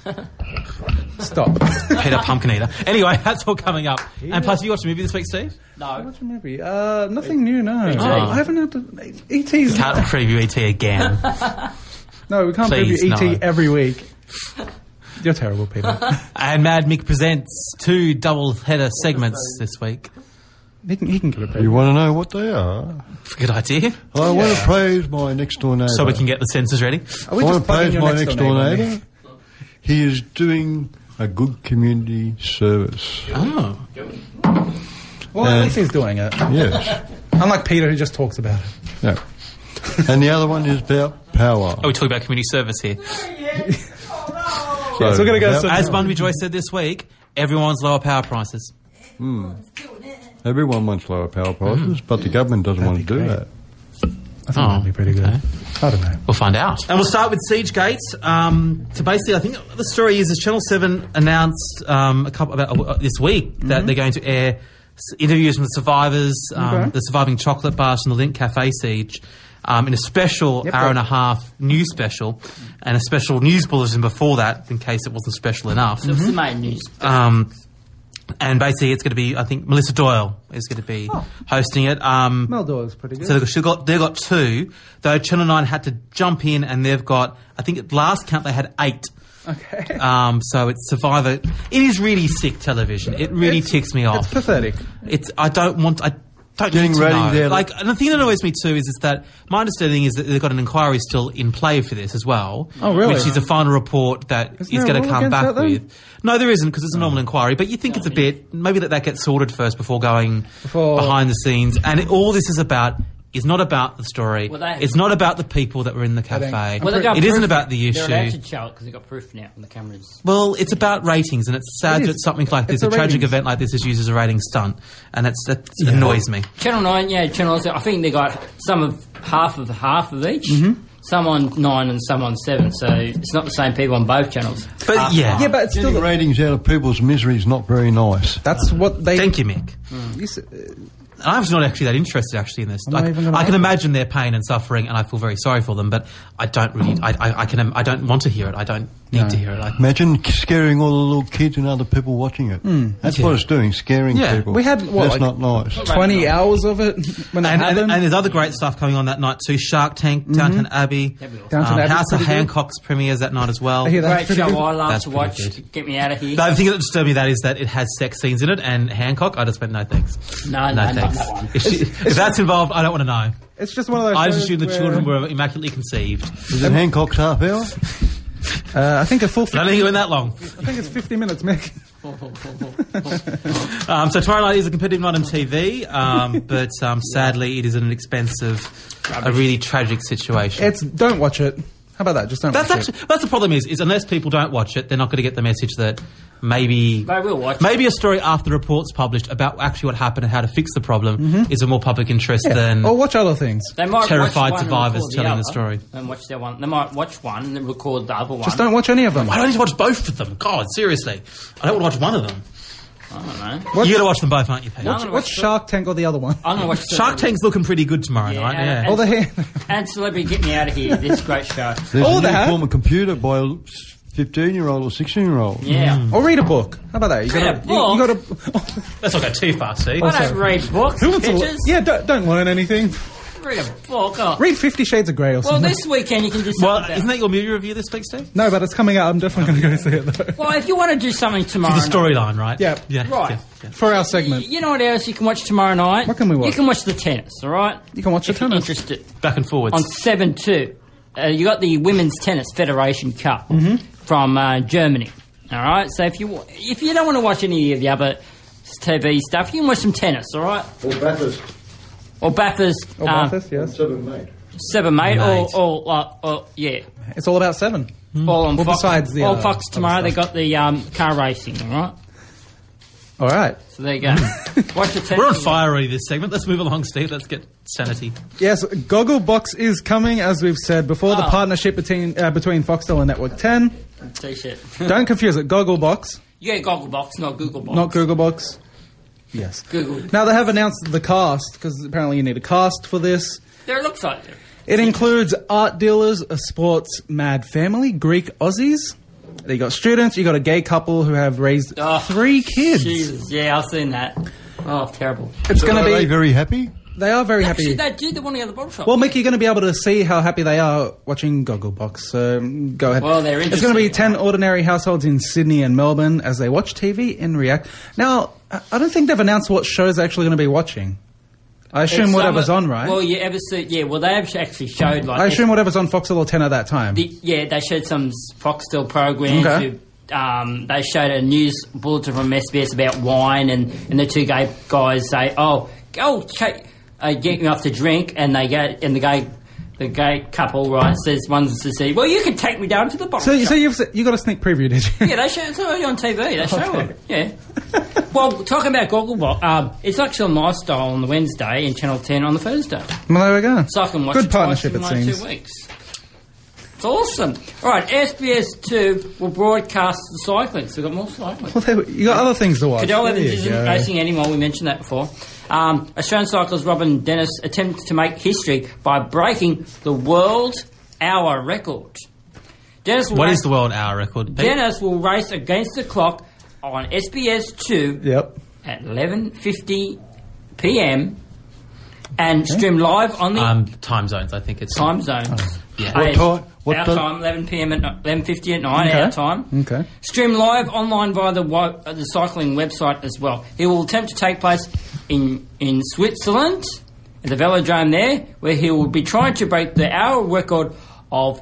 Stop. Peter Pumpkin Eater. Anyway, that's all coming up. And plus, you watched a movie this week, Steve? No. What's a movie? Uh, nothing new, no. Oh. I haven't had to... E T's... Can't preview E T again. No, we can't Please, preview E T no. every week. You're terrible, Peter. And Mad Mick presents two double-header segments this week. He can, he can give a preview. You want to know what they are? Good idea. I want to praise my next door neighbour. So we can get the censors ready. Are we I just want to praise plugging your my next next door door neighbour? neighbour. He is doing a good community service. Oh. Well, at And- least he's doing it. Yes. Unlike Peter, who just talks about it. No. And the other one is about power. Are we talking about community service here? So so we're gonna go that- some- As Bunby Joyce said this week, everyone's lower power prices. Everyone wants lower power prices, but the government doesn't want to do great. that. I think that'd be pretty good. okay. I don't know. We'll find out. And we'll start with Siege Gate. Um, so basically, I think the story is that Channel seven announced um, a couple about uh, this week that they're going to air s- interviews from the survivors, um, Okay. the surviving chocolate bars from the Link Cafe siege, um, in a special Yep, hour yep. and a half news special, and a special news bulletin before that, in case it wasn't special enough. That's the main news. Um, and basically, it's going to be, I think, Melissa Doyle is going to be Oh. hosting it. Um, Mel Doyle's pretty good. so they've got, she's got, they've got two, though Channel nine had to jump in and they've got, I think at last count they had eight. okay. Um, so it's Survivor. It is really sick television. It really It's- ticks me It's off. pathetic. It's, I don't want, I don't Getting need to ratings know. there, Like, and the thing that annoys me too is, is that my understanding is that they've got an inquiry still in play for this as well. Oh, really? Which is a final report that Isn't is there a going to rule come against back that, then? with. No, there isn't, because it's a normal inquiry, but you think it's a bit, maybe that that gets sorted first before going Before- behind the scenes. And it, all this is about is not about the story. Well, they- it's not about the people that were in the think- cafe. Well, they got it isn't proof- about the They're allowed issue. to show it because they've got proof now on the cameras. Well, it's about ratings, and it's sad It that is. something like this, It's a, a tragic ratings. event like this, is used as a rating stunt, and that's, that annoys me. Channel nine, yeah, Channel nine, I think they got some of half of half of each. Mm-hmm. Some on nine and some on seven, so it's not the same people on both channels. But Half yeah. and Yeah, half. but it's still... Getting ratings out of people's misery is not very nice. That's what they... Thank you, Mick. You s- I'm not actually that interested actually in this. I'm not Like, even gonna I can ask. imagine their pain and suffering, and I feel very sorry for them. But I don't really. I, I, I can. I don't want to hear it. I don't need No. to hear it. I, Imagine scaring all the little kids and other people watching it. That's what it's doing, scaring Yeah. people. We had, what, That's like- not nice. twenty hours of it when that and, and, happened. and there's other great stuff coming on that night too. Shark Tank, Downton Abbey, Downton um, Abbey's House of pretty good. Hancock's premieres that night as well. I hear that's Great pretty show good. I love That's to pretty watch. good. Get me out of here. The thing that disturbed me that is that it has sex scenes in it, and Hancock. I just went no thanks. No, no, not thanks. that one. If, she, if that's involved, I don't want to know. It's just one of those I just shows assume the where- children were immaculately conceived. Is it Hancock's half hour? Uh, I think a full. I don't think it went that long. I think it's fifty minutes, Mick. Um, so tomorrow night is a competitive night on T V, um, but um, sadly it is an expensive, a really tragic situation. It's don't watch it. How about that? Just don't That's watch actually that's the problem is is unless people don't watch it, they're not going to get the message that maybe They will watch maybe a story after the report's published about actually what happened and how to fix the problem is of more public interest it. Yeah. than Or watch other things. They might terrified watch one and survivors record telling the other, story. And watch their one. They might watch one and then record the other one. Just don't watch any of them. Why don't you watch both of them? God, seriously, I don't want to watch one of them. I don't know. What- You got to watch them both, aren't you, Pete? No. Watch, I'm gonna watch watch Shark Tank or the other one. I'm gonna watch the- Shark Tank's looking pretty good tomorrow Yeah, night. and- Yeah. and- Or the hair. And Celebrity, get me out of here. This great show. There's All a new that. form of computer by a fifteen-year-old or sixteen-year-old. Yeah. Or read a book. How about that? You Read gotta, a you, you book? gotta. Let's not go too far, Steve. I don't read books. Who wants to? pictures. Yeah, don't, don't learn anything. Read a book. Oh. Read Fifty Shades of Grey or Well, something. this weekend you can do something Well, about isn't that your movie review this week, Steve? No, but it's coming out. I'm definitely going to go see it though. Well, if you want to do something tomorrow The storyline, right? Yeah. Yeah. Right. yeah, yeah. For our segment, You know what else you can watch tomorrow night? What can we watch? You can watch the tennis, all right? you can watch the If you're tennis. interested. Back and forwards. On seven two. Uh, you got the Women's Tennis Federation Cup Mm-hmm. from uh, Germany. All right? So if you wa- if you don't want to watch any of the other T V stuff, you can watch some tennis, all right? Or Bathurst. Or Bathurst. Or um, Bathurst, yes. Seven, mate. Seven, mate. Mate. Or, or, uh, or, yeah. It's all about seven. All on Well, Fox. besides the all other- Fox tomorrow, other they got the um, car racing, all right? All right. So there you go. Watch the tennis. We're on fire already this segment. Let's move along, Steve. Let's get sanity. Yes, Gogglebox is coming, as we've said before. The Oh. partnership between uh, between Foxtel and Network ten. T-shirt. Don't confuse it. Gogglebox, You get Gogglebox, not Googlebox. not Googlebox. Yes. Google. Now they have announced the cast because apparently you need a cast for this. There it looks like it. It includes art dealers, a sports mad family, Greek Aussies. You got students. You got a gay couple who have raised Oh, three kids. Jesus. Yeah, I've seen that. Oh, terrible. It's going Are to they be. very happy? They are very happy. Actually, they do the one at the bottle shop. Well, Mick, you're going to be able to see how happy they are watching Gogglebox. So um, go ahead. Well, they're It's going to be interesting. ten ordinary households in Sydney and Melbourne as they watch T V and react. Now, I I don't think they've announced what shows they're actually going to be watching. I assume It's whatever's some- on, right? Well, you ever see? Yeah, well, they have actually showed like. I assume whatever's on Foxtel or ten at that time. the, yeah, they showed some Foxtel programs. Okay. Who, um, they showed a news bulletin from S B S about wine, and, and the two gay guys say, "Oh, go okay, uh, get me off to drink," and they get and the gay. The gay couple, right, says one's to see. Well, you can take me down to the bottle so, shop. so you've se- you got a sneak preview, did you? Yeah, they show it's already on T V. They show Okay. it. Yeah. Well, talking about Gogglebox, um, it's actually on Lifestyle on the Wednesday and Channel ten on the Thursday. Well, there we go. So I can watch Good it twice partnership, in it like seems. two weeks. It's awesome. All right, S B S two will broadcast the cycling, so we've got more cycling. Well, there, you got other things to watch. Cadell There Evans you isn't go. racing anymore. We mentioned that before. Um, Australian cyclist Robin Dennis attempted to make history by breaking the world hour record. Dennis will What race, is the world hour record? Pete? Dennis will race against the clock on S B S two Yep. at eleven fifty p m and stream live on the Um, time zones, I think it's. time zones. Yeah. What Hey, time- what our ti- time, eleven p m at eleven fifty at night. Okay. Our time. Okay. Stream live online via the wi- uh, the cycling website as well. He will attempt to take place in in Switzerland at the velodrome there, where he will be trying to break the hour record of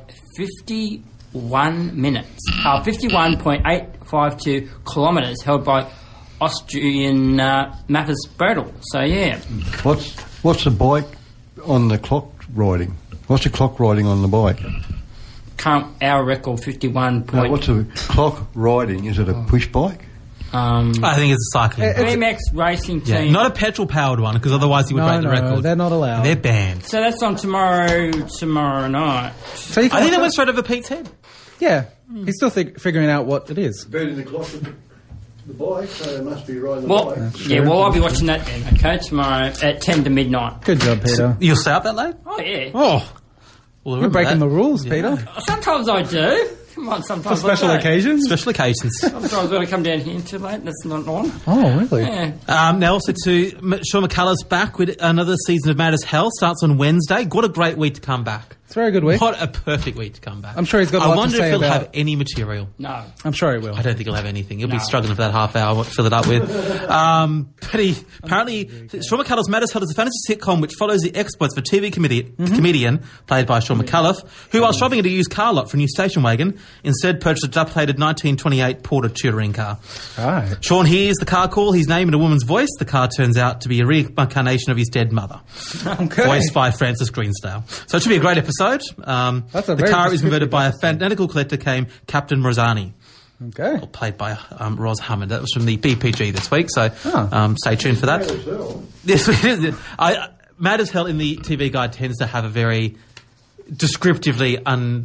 fifty-one minutes, uh, fifty-one point eight five two kilometres, held by Austrian uh, Mathis Bradl. So yeah, What's what's the bike on the clock riding? What's the clock riding on the bike? current hour record fifty-one No, point. what's the clock riding? Is it a push bike? um, I think it's cycling. It's- B M X racing yeah. team. Not a petrol powered one, because otherwise you would No, break the no, record. they're not allowed. They're banned. So that's on tomorrow. Tomorrow night. So you can I think watch they went that. straight over Pete's head. Yeah. He's still fig- figuring out what it is. Beating the clock with the bike, so they must be riding Well, yeah. Well, I'll be watching that then. Okay, tomorrow at ten to midnight. Good job, Peter. You'll stay up that late? Oh yeah. Oh. Well, You're breaking the rules, Yeah. Peter. Sometimes I do. Come on, For sometimes special I don't. occasions. Special occasions. Sometimes I've got to come down here too late. That's not on. Oh, really? Yeah. Um, now also to M- Sean McCullough's back with another season of Mad as Hell. Starts on Wednesday. What a great week to come back. It's a very good week. What a perfect week to come back. I'm sure he's got a I lot to wonder say if he'll about- have any material. No. I'm sure he will. I don't think he'll have anything. He'll No. be struggling for that half hour. What to fill it up with? Um, but he apparently, Sean McAuliffe's Matters Held is a fantasy sitcom which follows the exploits of a T V comedi- Mm-hmm. comedian played by Sean McAuliffe, who, while shopping at a used car lot for a new station wagon, instead purchased a dilapidated nineteen twenty-eight Porter touring car. Right. Sean hears the car call, his name in a woman's voice. The car turns out to be a reincarnation of his dead mother, Okay. voiced by Francis Greensdale. So it should be a great episode. Um, That's a the very car is converted descriptive by a fanatical collector named Captain Rosani, Okay. played by um, Ros Hammond. That was from the B P G this week, so Oh. um, stay tuned for that. Yes, it is. I, Mad as Hell in the T V guide tends to have a very descriptively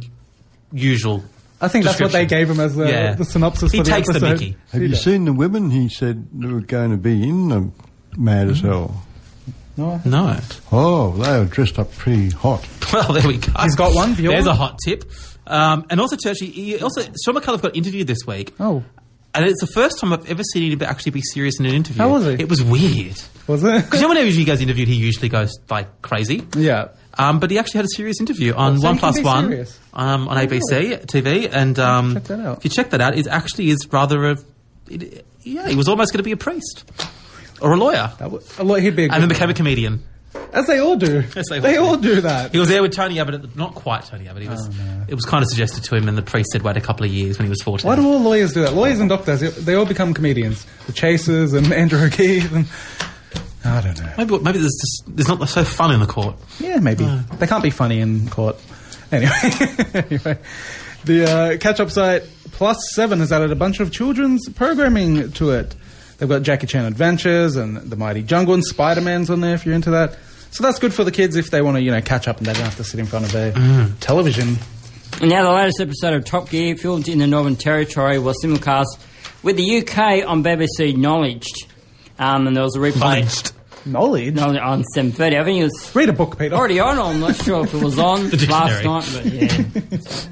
unusual. I think that's what they gave him as the, Yeah. the synopsis He for the takes the episode. mickey. Have He you does. seen the women he said that were going to be in the Mad as Hell? No. No. Oh, they were dressed up pretty hot. Well, there we go. He's got one, viewer. There's a hot tip. Um, and also, Churchy, he also Sean McAuliffe got interviewed this week. Oh, And it's the first time I've ever seen him actually be serious in an interview. How was he? It was weird. was it? Because you know whenever he goes interviewed, he usually goes like crazy. Yeah. Um, but he actually had a serious interview on Oh, so One he can Plus be One serious? um, on A B C T V, and um, Check that out. if you check that out, it actually is rather a it, yeah. He was almost going to be a priest or a lawyer, That would, a lot, he'd be a good and then became a one. comedian. As they all do. Yes, they they all all do. do that. He was there with Tony Abbott, at the, not quite Tony Abbott. He was. It was kind of suggested to him, and the priest said, "Wait a couple of years" when he was fourteen. Why do all lawyers do that? Lawyers and doctors, they all become comedians. The Chasers and Andrew O'Keefe and... I don't know. Maybe maybe there's just there's not so fun in the court. Yeah, maybe. They can't be funny in court. Anyway, anyway. The uh, catch-up site Plus Seven has added a bunch of children's programming to it. They've got Jackie Chan Adventures and The Mighty Jungle and Spider-Man's on there if you're into that. So that's good for the kids if they want to, you know, catch up and they don't have to sit in front of their television. And now the latest episode of Top Gear, filmed in the Northern Territory, was simulcast with the U K on B B C Knowledge. Um, and there was a replay Knowledge? no, on seven thirty. I think it was Read a book, Peter. already on. I'm not sure if it was on The last dictionary. night, but yeah.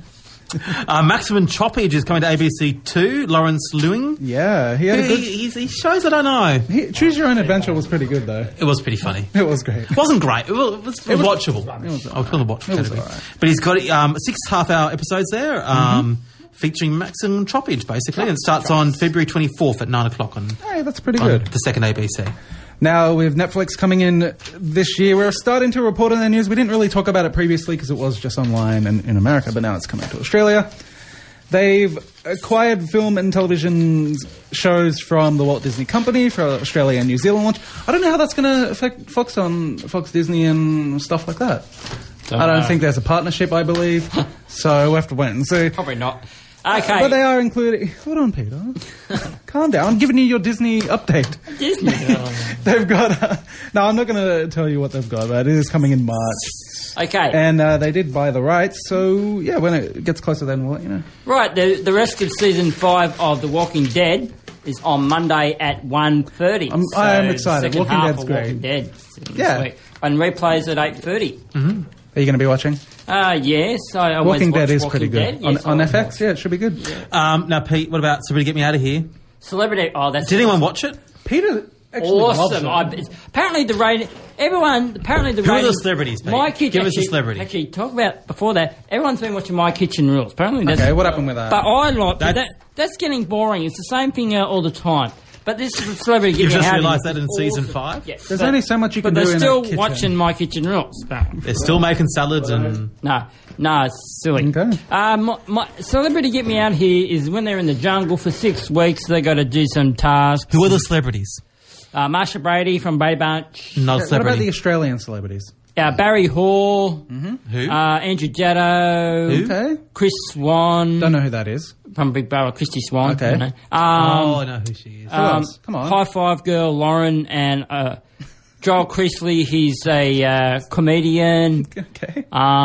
Uh, Maximum Choppage is coming to A B C Two. Lawrence Lewing. Yeah, he had a He, good... he's, he shows I don't know. He, Choose Your Own Adventure was pretty good, though. It was pretty funny. It was great. It wasn't great. It was, it was, It was- watchable. it was I would call it watchable. It was category. alright. But he's got um, six half-hour episodes there, um, featuring Maximum Choppage, basically, and it starts on February twenty-fourth at nine o'clock on, Hey, that's pretty on good. the second A B C. Now, with Netflix coming in this year, we're starting to report on their news. We didn't really talk about it previously because it was just online and in America, but now it's coming to Australia. They've acquired film and television shows from the Walt Disney Company for Australia and New Zealand launch. I don't know how that's going to affect Fox on Fox Disney and stuff like that. I don't know. think there's a partnership, I believe. So we'll have to wait and see. Probably not. Okay. But they are including... Hold on, Peter. Calm down. I'm giving you your Disney update. Disney. They've got... Uh, no, I'm not going to tell you what they've got, but it is coming in March. Okay. And uh, they did buy the rights, so yeah, when it gets closer, then we'll let you know. Right, the, the rest of season five of The Walking Dead is on Monday at one thirty. I'm- I am excited. Second Walking half Dead's of great. Walking Dead. Yeah. This week. And replays at eight thirty. Are you going to be watching? Uh, yes. I always Walking watch Dead is Walking pretty good. Dead. on Yes, I on always F X, watch. yeah, it should be good. Um, now, Pete, what about Somebody Get Me Out of Here? Celebrity. Oh, that's Did anyone watch it? Peter actually awesome. I, loves it. it's- apparently the rating. Everyone. Apparently the Who are the rating. celebrities, Pete? My Kitchen. Give us a actually- celebrity. Actually, talk about before that. Everyone's been watching My Kitchen Rules. Apparently, that's, Okay, what happened with that? But I like That's- that. That's getting boring. It's the same thing uh, all the time. But this is a celebrity. You've Get Me just Out of realised Here that in is season awesome. five? Yes, There's but- only so much you can but do they're in a still kitchen. watching My Kitchen Rules. apparently. They're still making salads and... No, no, it's silly. Okay. Uh, my, my Celebrity Get Me Out Here is when they're in the jungle for six weeks. They got to do some tasks. Who are the celebrities? Uh, Marsha Brady from Brady Bunch. Not a What about celebrity. the Australian celebrities? Uh, Barry Hall. Who? Uh, Andrew Jaddo. Who? Okay. Chris Swan. Don't know who that is. From Big Brother, Christy Swan. Okay. you know. Um, oh, I know who she is. Who um, else? Come on. High Five Girl, Lauren, and uh, Joel Chrisley. He's a uh, comedian. Okay.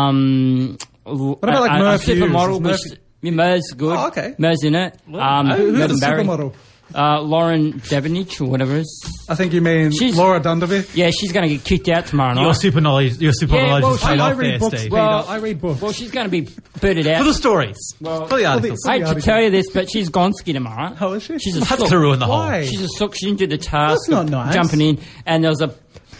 Um, what about, like, a, Murph a Hughes? supermodel? Is Murph- Which, yeah, Mer's good. Oh, okay. Mer's in it. Um, Who- who's Merv the and Barry. supermodel? Uh, Lauren Devenich or whatever it is. I think you mean She's- Laura Dundervik. Yeah, she's going to get kicked out tomorrow night. Your super knowledge, your super Yeah, knowledge well, is she- paid I off read there, books, Steve. Peter. Well- I read books. Well, she's going to be booted out. For the stories. Well- for the articles. For I hate the to article. tell you this, but she's Gonski tomorrow. How is she? She's a That's sook. to ruin the Why? whole. She's a sook. She didn't do the task That's not of nice. jumping in, and there was a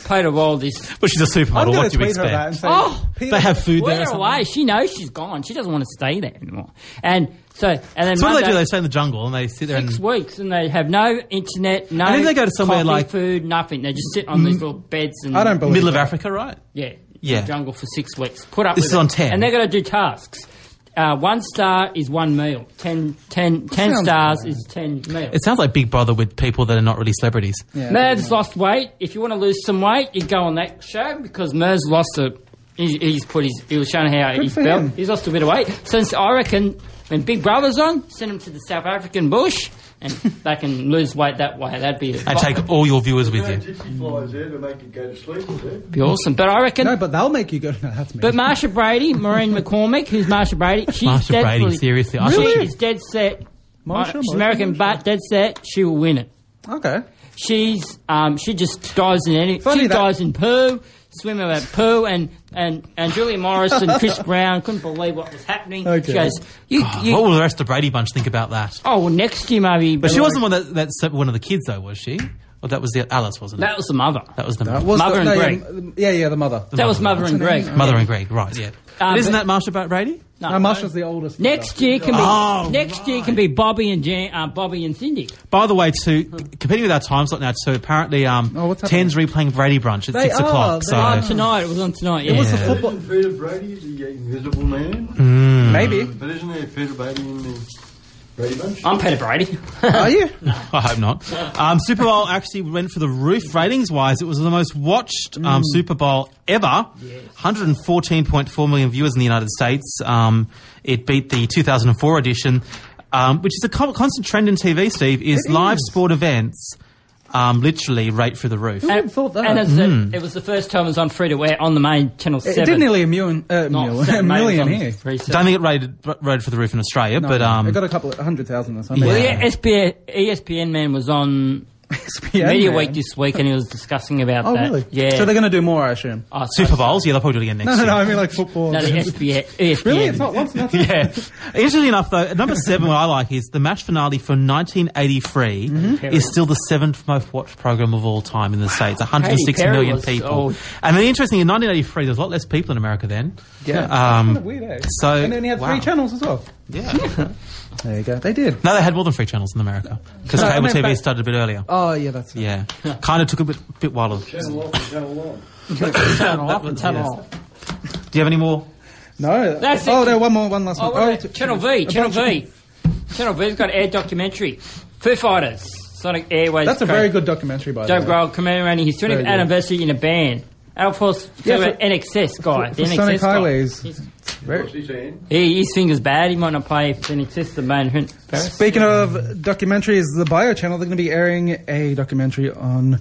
Peter Wald is... Well, she's a I'm supermodel. going What to do you tweet her that and expect? say, Oh, Peter, They have food Put there. or her something? away. She knows she's gone. She doesn't want to stay there anymore. And so... And then So what do they Monday- do? They stay in the jungle and they sit there Six and... weeks, and they have no internet, no And then they go to somewhere coffee, like- food, nothing. They just sit on these little beds and I don't believe Middle of that. Africa, right? yeah, Yeah. in the jungle for six weeks. Put up. This with is it. on ten. and they're going to do tasks. Uh, one star is one meal. Ten, ten, ten Sounds stars good. is ten meals. It sounds like Big Brother with people that are not really celebrities. Yeah. Merv's lost weight. If you want to lose some weight, you go on that show because Merv's lost a. He's, he's put his. He was showing how Good he's for built. him. He's lost a bit of weight. Since I reckon when Big Brother's on, send him to the South African bush, and they can lose weight that way. That'd be And take all your viewers with you. Gypsy flies there to make you go to sleep, is there? be awesome. But I reckon. No, but they'll make you go. No, that's me. But Marsha Brady, Maureen McCormick, who's Marsha Brady, she's Marsha dead Brady, fully- seriously? I She thought she- is dead set. Marsha, Uh, she's Marsha, American, Marsha. but dead set. She will win it. Okay. She's um, she just dives in any. Funny she that- dives in poo, swim about poo, and and and Julia Morris and Chris Brown couldn't believe what was happening. Okay. She goes, you, you, What will the rest of the Brady bunch think about that? oh well, next year maybe. But she wasn't one that that's one of the kids, though, was she? Or that was the Alice, wasn't it? That was the mother. That was the That mother. was Mother the, and no, Greg. Yeah, yeah, yeah, the mother. That was Mother and Greg. Mother and Greg, right? Yeah. Uh, But isn't but- that Marsha Brady? No, No, Marsha's the oldest. Next year can be Oh, next year can be Bobby and Jan, uh, Bobby and Cindy. By the way, too, competing with our time slot now, so apparently um, Oh, what's happening? ten's replaying Brady Brunch at They six are, o'clock. they So are. Oh, tonight it was on tonight. Yeah. It was the Yeah. football. Isn't Peter Brady the invisible man? Mm. Maybe. But isn't there Peter Brady in the Brady Bunch? I'm Peter Brady. Are you? I hope not. Um, Super Bowl actually went for the roof ratings wise. It was the most watched um, Super Bowl ever. one hundred fourteen point four million viewers in the United States. Um, it beat the two thousand four edition, um, which is a co- constant trend in T V, Steve, is It live is. sport events um, literally rate through the roof. Who would have thought that? And as the, it was the first time it was on free to air on the main channel It seven. did nearly a million, uh, Not million, seven, a mate, it was million on here. three, seven. Don't think it rated, rated for the roof in Australia, No, but um, it got a couple of hundred thousand or something. Well, Yeah. yeah, S P N, E S P N man was on S P N, Media man. Week this week, and he was discussing about Oh, that. really? Yeah. So they're going to do more, I assume. Oh, so- Super Bowls, yeah, they'll probably do it again next No, no, year. no. I mean like football. No, the S P N. E S P N. Really? It's not once. Nothing. Yeah. Interestingly enough, though, at number seven, what I like is the match finale from nineteen eighty-three Mm-hmm. is still the seventh most watched program of all time in the States. one hundred six Katy Perry million was people. old. And then interesting, in nineteen eighty-three, there was a lot less people in America then. Yeah. Um, Kind of weird, eh? so- and then he had wow. three channels as well. Yeah. There you go. They did. No, they had more than three channels in America because No, I cable meant T V back- started a bit earlier. Oh, yeah, that's it. Yeah. Kind of took a bit, bit while. to- Channel off and channel on. Channel up and channel Yes. off. Do you have any more? No. That's oh, it. there, one more, one last Oh, one. wait, t- Channel V. a Channel bunch V. Channel V's got an air documentary. Foo Fighters. Sonic Airways. That's a Crash. very good documentary, by the Dave way. Grohl commemorating his twentieth Very good. anniversary in a band. And of course, Yeah, yeah, for- N X S guy. for the N X S Sonic guy. Highways. He's- What's he saying? He, his finger's bad. He might not play for N X S, the main print. Speaking of documentaries, the Bio Channel, they're going to be airing a documentary on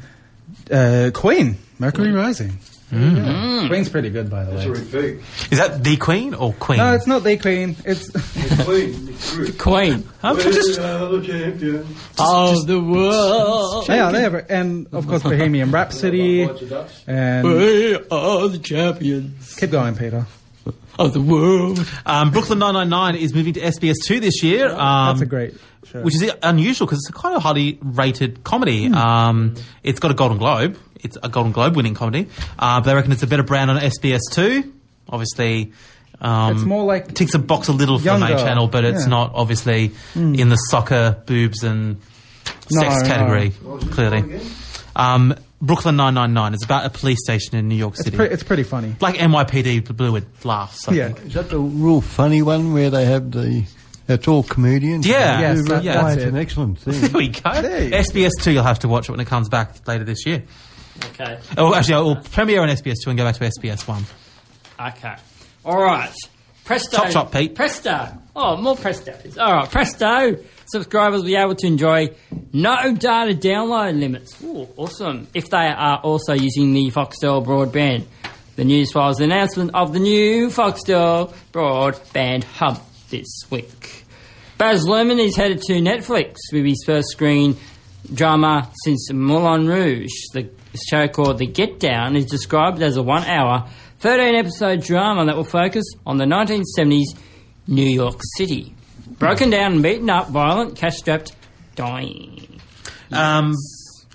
uh, Queen, Mercury Rising. Mm. Queen's pretty good, by the That's a way. repeat. Is that the Queen or Queen? No, it's not the Queen. It's The Queen, the truth. Queen. I'm We just, are the champions. Of the world. they are there, and of course Bohemian Rhapsody, Lots of ducks. and We are the champions keep going, Peter. of the world. um, Brooklyn nine ninety-nine is moving to S B S two this year. Um, That's a great show. which is unusual because it's a quite a highly rated comedy. Um, it's got a Golden Globe. It's a Golden Globe winning comedy. Uh, but they reckon it's a better brand on S B S two. Obviously, um, It's more like ticks a box a little for the main younger, channel, but it's yeah. not obviously in the soccer, boobs, and No, sex no. category. What was this Clearly, one again? um, Brooklyn nine ninety-nine. It's about a police station in New York it's, City, pre- it's pretty funny. like N Y P D, but Blue would laughs. I Yeah. think. Is that the real funny one where they have the... It's all comedians? Yeah. Yes, Who- that- yeah. why, that's it's it. an excellent thing. There we go. There you go. S B S two. You'll have to watch it when it comes back later this year. Okay. Oh, actually, it'll premiere on S B S two and go back to S B S one. Okay. All right. Presto. Top shot, Pete. Presto. Oh, more Prestos. All right. Presto. Subscribers will be able to enjoy no data download limits. Ooh, awesome. If they are also using the Foxtel broadband. The news files the announcement of the new Foxtel broadband hub this week. Baz Luhrmann is headed to Netflix with his first screen drama since Moulin Rouge. The show called The Get Down is described as a one-hour, thirteen-episode drama that will focus on the nineteen seventies New York City. Broken down and beaten up, violent, cash-strapped, dying. Um,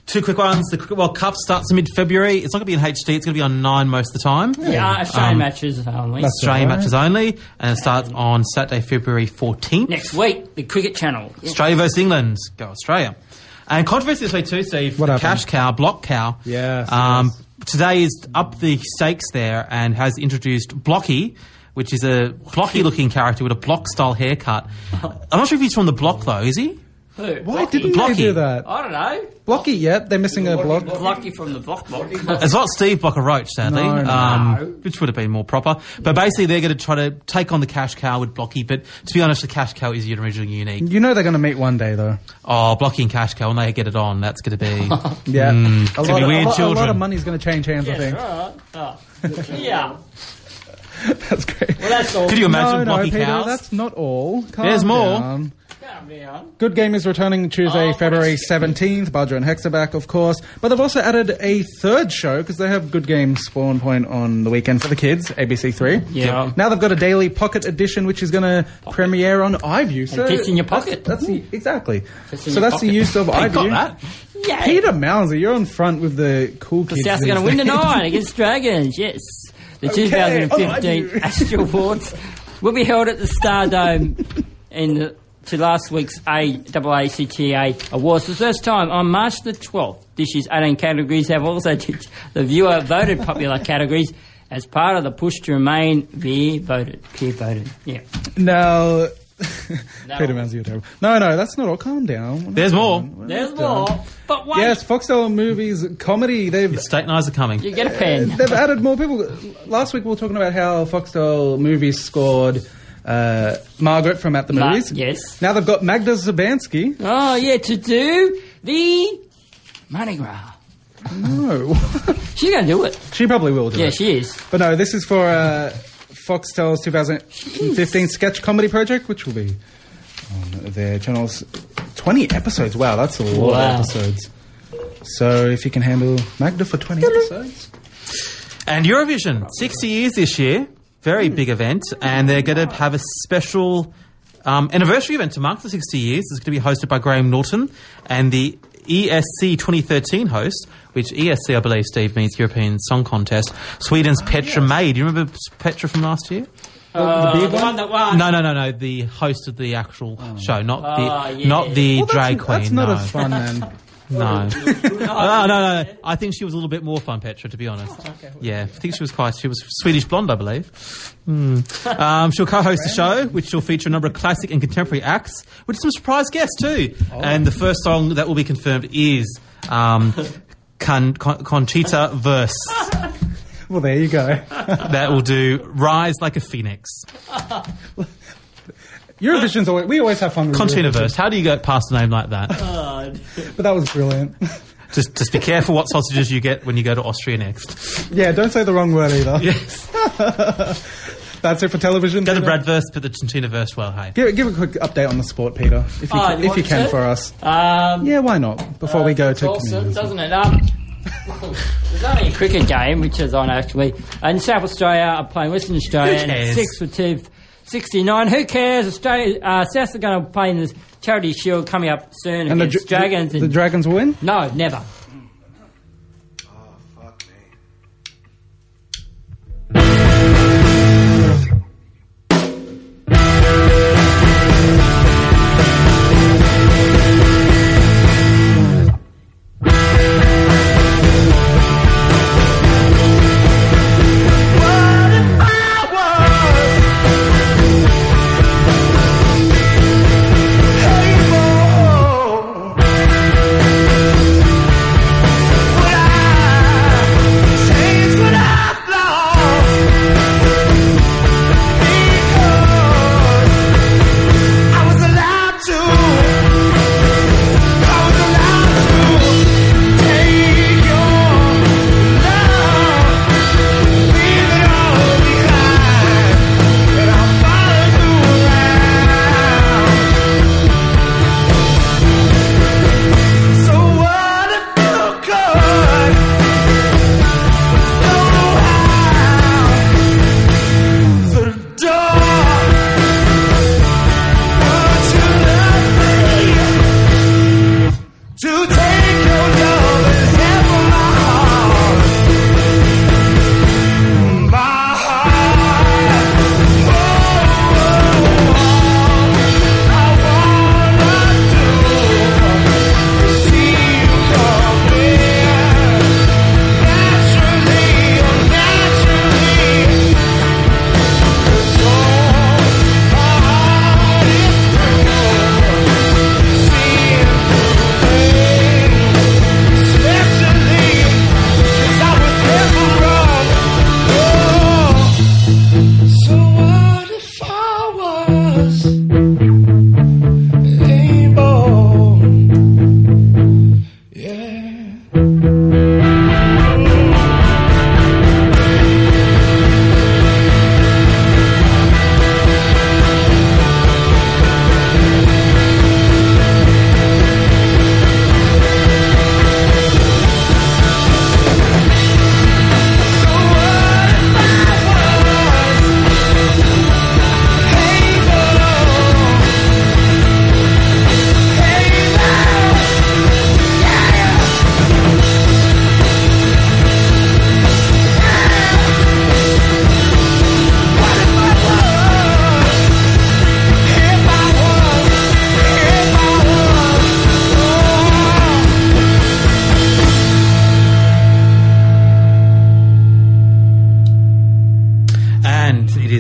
Two quick ones. The Cricket World Cup starts in mid-February. It's not going to be in H D. It's going to be on Nine most of the time. Yeah, Australian Um, matches only. That's Australian right. matches only. And it starts on Saturday, February fourteenth. Next week, the Cricket Channel. Australia versus England. Go Australia. And controversy this week too, Steve. What the happened? cash cow, block cow. Yes, Um, yes. Today is up the stakes there and has introduced Blocky, which is a blocky-looking character with a block-style haircut. I'm not sure if he's from the block though. Is he? Who? Why Blocky? didn't Blocky. they do that? I don't know. Blocky, yep, they're missing a block. Blocky from the block block. It's not Steve Blocker Roach, sadly, No, no. um, No. which would have been more proper. But basically, they're going to try to take on the cash cow with Blocky. But to be honest, the cash cow is originally unique. You know they're going to meet one day, though. Oh, Blocky and cash cow, when they get it on, that's going to be. Yeah, Mm, a, it's lot gonna be of, weird a, lot, a lot children. of money's going to change hands. I Yes, think right. Oh. Yeah. that's great. Well, that's all. Could you imagine no, no, Blocky Peter, cows? that's not all. Calm There's more. down. Calm down. Good Game is returning Tuesday, Oh, February gosh. seventeenth. Badger and Hex are back, of course. But they've also added a third show because they have Good Game Spawn Point on the weekend for the kids, A B C three. Yeah. Now they've got a daily pocket edition which is going to premiere on iView. So fits in your pocket. That's, that's the, exactly. Fits in So your that's the pocket. use of Hey, iView. got that? Yeah. Peter Mauser, you're on front with the cool kids. South's these going to win days. tonight against Dragons, yes. The Okay, twenty fifteen on iView. Astro Awards will be held at the Stardome in the, to last week's A A A C T A Awards for the first time on March the twelfth. This year's eighteen categories have also tipped the viewer voted popular categories as part of the push to remain peer voted. Peer voted, yeah. Now, No. Peter Mauser, you're terrible. No, no, that's not all. Calm down. We're There's not more. done. We're There's not done. more, but wait, Yes, Foxtel Movies comedy. They've State Eyes are coming. you get a pen. they've added more people. Last week we were talking about how Foxtel Movies scored uh, Margaret from At the Ma- Movies. yes. Now they've got Magda Zabansky. Oh, yeah, to do the Mardi Gras. No, She's going to do it. she probably will do Yeah, it. she is. But no, this is for uh, Foxtel's twenty fifteen sketch comedy project, which will be on their channels. twenty episodes. Wow, that's a lot Wow. of episodes. So if you can handle Magda for twenty episodes. And Eurovision, sixty years this year. Very big event. And they're going to have a special um, anniversary event to mark the sixty years. It's going to be hosted by Graham Norton and the E S C twenty thirteen host, which E S C, I believe, Steve, means European Song Contest. Sweden's Petra May. Do you remember Petra from last year? Uh, big the one? one that won. No, no, no, no. The host of the actual show, not Oh, the yeah. not the Well, drag that's, queen. that's not no. as fun then. No. no, no, no. I think she was a little bit more fun, Petra, to be honest. Yeah, I think she was quite. She was Swedish blonde, I believe. Mm. Um, she'll co-host the show, which will feature a number of classic and contemporary acts, with some surprise guests too. And the first song that will be confirmed is um, Con- Con- Conchita Verse. Well, there you go. That will do "Rise Like a Phoenix." Eurovision's always, we always have fun with Conchita Eurovision. Verse. How do you go past a name like that? But that was brilliant. Just, just be careful what sausages you get when you go to Austria next. Yeah, don't say the wrong word either. Yes. That's it for television. Go the Peter? Bradverse, but the Conchita Verse. Well, hey. Give, give a quick update on the sport, Peter, if you, Oh, can, you if want you can to? for us. Um, Yeah, why not? Before we go it's to awesome, communities. doesn't it? Um, there's only a cricket game, which is on actually. And South Australia are playing Western Australia, Who and it's cares? six for two sixty-nine. Who cares? Australia, uh, South are going to play in the Charity Shield coming up soon And the, against Dra- Dragons. the, and- the Dragons will win? no, never.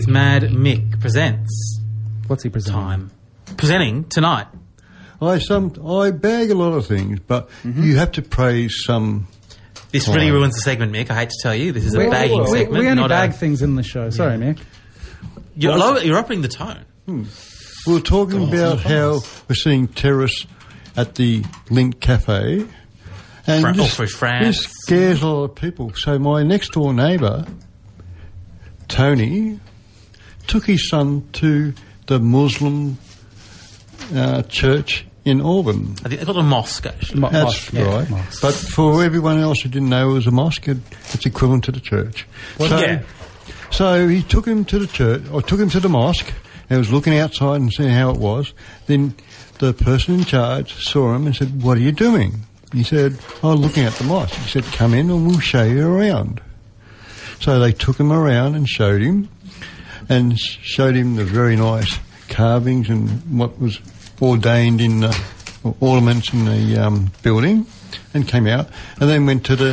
Mad Mick presents What's he presenting? time. Presenting tonight. I some I bag a lot of things, but you have to praise some. This Time. really ruins the segment, Mick. I hate to tell you. This is a We, bagging we, segment. we only not bag a, things in the show. Sorry, Nick. you're, low, you're upping the tone. We were talking about how we're seeing terrorists at the Link Cafe, and Fra- this, all through France. this scares a lot of people. So my next door neighbour, Tony, took his son to the Muslim uh, church in Auburn. I think they call it a mosque, actually. Mo- That's mosque, yeah, right. mosque. But for everyone else who didn't know it was a mosque, it, it's equivalent to the church. so, yeah. so he took him to the church, or took him to the mosque, and was looking outside and seeing how it was. Then the person in charge saw him and said, "What are you doing?" He said, "Oh, looking at the mosque." He said, "Come in and we'll show you around." So they took him around and showed him, and sh- showed him the very nice carvings and what was ordained in the ornaments in the um, building, and came out, and then went to the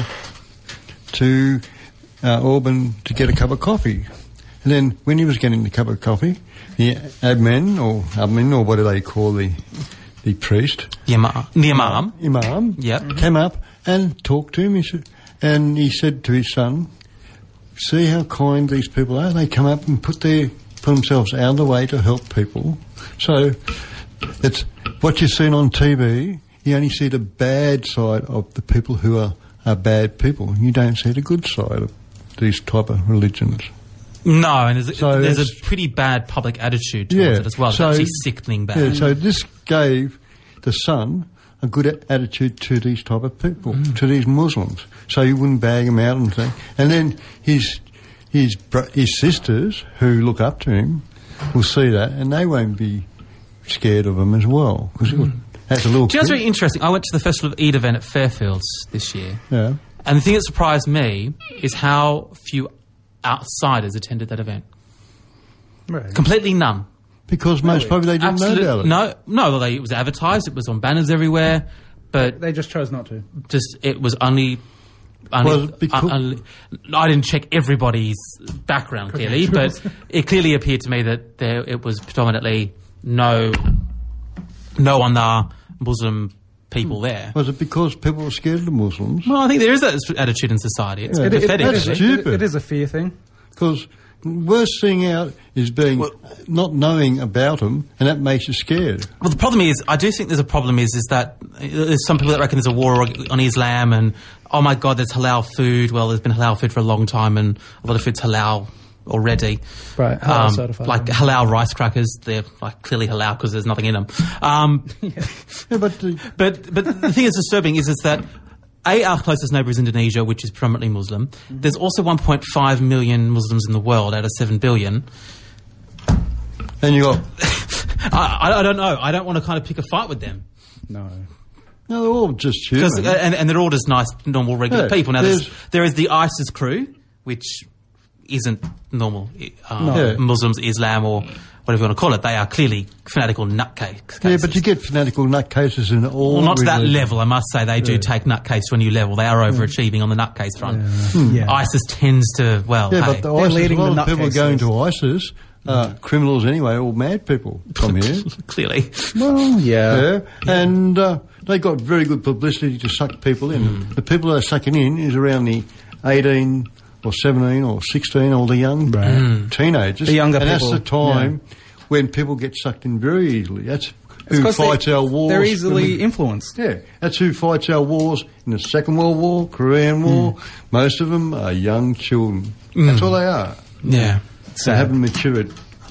to uh, Auburn to get a cup of coffee. And then when he was getting the cup of coffee, the admin or admin or what do they call the the priest, The imam. The imam. imam, Yep. came up and talked to him. He said, and he said to his son, "See how kind these people are. They come up and put their put themselves out of the way to help people." So it's what you've seen on T V. You only see the bad side of the people who are, are bad people. You don't see the good side of these type of religions. No, and there's, So there's a that's- pretty bad public attitude towards Yeah, it as well. It's so- actually sickening bad. Yeah, so this gave the son a good a- attitude to these type of people, to these Muslims. So you wouldn't bag them out and say. And then his his bro- his sisters who look up to him will see that, and they won't be scared of him as well because as a little Do you know what's kid, very interesting? I went to the Festival of Eid event at Fairfields this year. yeah. And the thing that surprised me is how few outsiders attended that event. Right. Completely none. Because most probably they didn't Absolute- know about it. No, no, they, it was advertised, it was on banners everywhere, but They just chose not to. just it was only. only Was it because- un- un- I didn't check everybody's background clearly, but it clearly appeared to me that there it was predominantly no, no other Muslim people there. Was it because people were scared of the Muslims? Well, I think there is that attitude in society. It's Yeah. It, it, pathetic. it, That's is, stupid. it, it is a fear thing. Because worst thing out is being not knowing about them, and that makes you scared. Well, the problem is, I do think there's a problem is, is that uh, there's some people that reckon there's a war on Islam and, oh my God, there's halal food. Well, there's been halal food for a long time and a lot of food's halal already. Right, halal certified. Like halal rice crackers, they're like clearly halal because there's nothing in them. Um, Yeah, but the, but, but the thing that's disturbing is, is that A, our closest neighbour is Indonesia, which is predominantly Muslim. There's also one point five million Muslims in the world out of seven billion. and you got I, I, I don't know. I don't want to kind of pick a fight with them. No. no, they're all just human. Because, and, and they're all just nice, normal, regular Yeah, people. Now, there's, there's- there is the ISIS crew, which isn't normal uh, No. Yeah. Muslims, Islam, or whatever you want to call it. They are clearly fanatical nutcakes. Yeah, but you get fanatical nutcases in all. Well, not to that religions. level, I must say. They do Yeah. take nutcase to a new level. They are overachieving on the nutcase front. Yeah. ISIS tends to, well, Yeah, hey, but the They're ISIS, a leading lot the of people nutcases. going to ISIS are criminals anyway, all mad people from here. clearly. Well, yeah. Yeah, and uh, they got very good publicity to suck people in. Mm. The people they're sucking in is around the eighteen or seventeen or sixteen, or the young Right. Mm. teenagers. The younger and people, that's the time when people get sucked in very easily. That's It's who 'cause fights they, our wars. They're easily when- influenced. Yeah, that's who fights our wars in the Second World War, Korean War. Mm. Most of them are young children. That's all they are. Yeah. They haven't matured.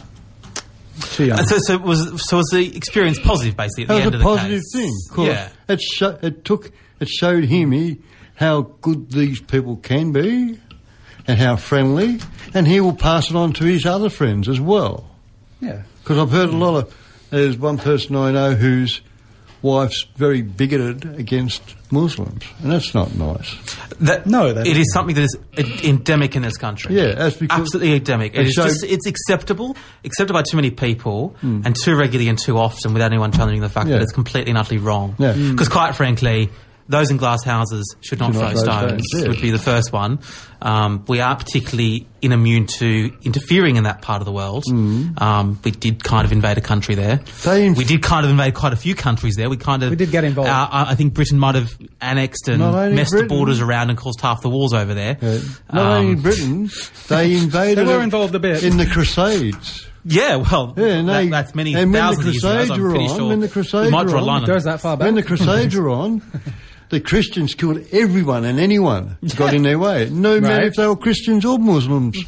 Too young. And so, so was so was the experience positive, basically, at the That end was of a the positive case? thing. 'cause Yeah. It, sho- it took, it showed him he, how good these people can be, and how friendly, and he will pass it on to his other friends as well. Yeah. Because I've heard a lot of. There's one person I know whose wife's very bigoted against Muslims, and that's not nice. That, No, that it is is something that is e- endemic in this country. Yeah, that's because Absolutely endemic. It it is showed- just, it's acceptable, accepted by too many people, and too regularly and too often without anyone challenging the fact Hmm. Yeah. that it's completely and utterly wrong. Yeah. Because quite frankly, those in glass houses should not Should throw not throw stones, stones, yeah. would be the first one. Um, we aren't particularly immune to interfering in that part of the world. Um, we did kind of invade a country there. They inf- we did kind of invade quite a few countries there. We kind of We did get involved. Uh, I I think Britain might have annexed and Not only messed Britain. the borders around and caused half the wars over there. Uh, not Um, only in Britain, they invaded They were it involved a bit. in the Crusades. Yeah, well, Yeah, and that, they, that's many and when the thousands of years ago. Crusades so I'm were pretty on, sure when the Crusades we might were draw a on, line It goes that far back. When the Crusades were on, the Christians killed everyone and anyone who got in their way. No matter Right. if they were Christians or Muslims.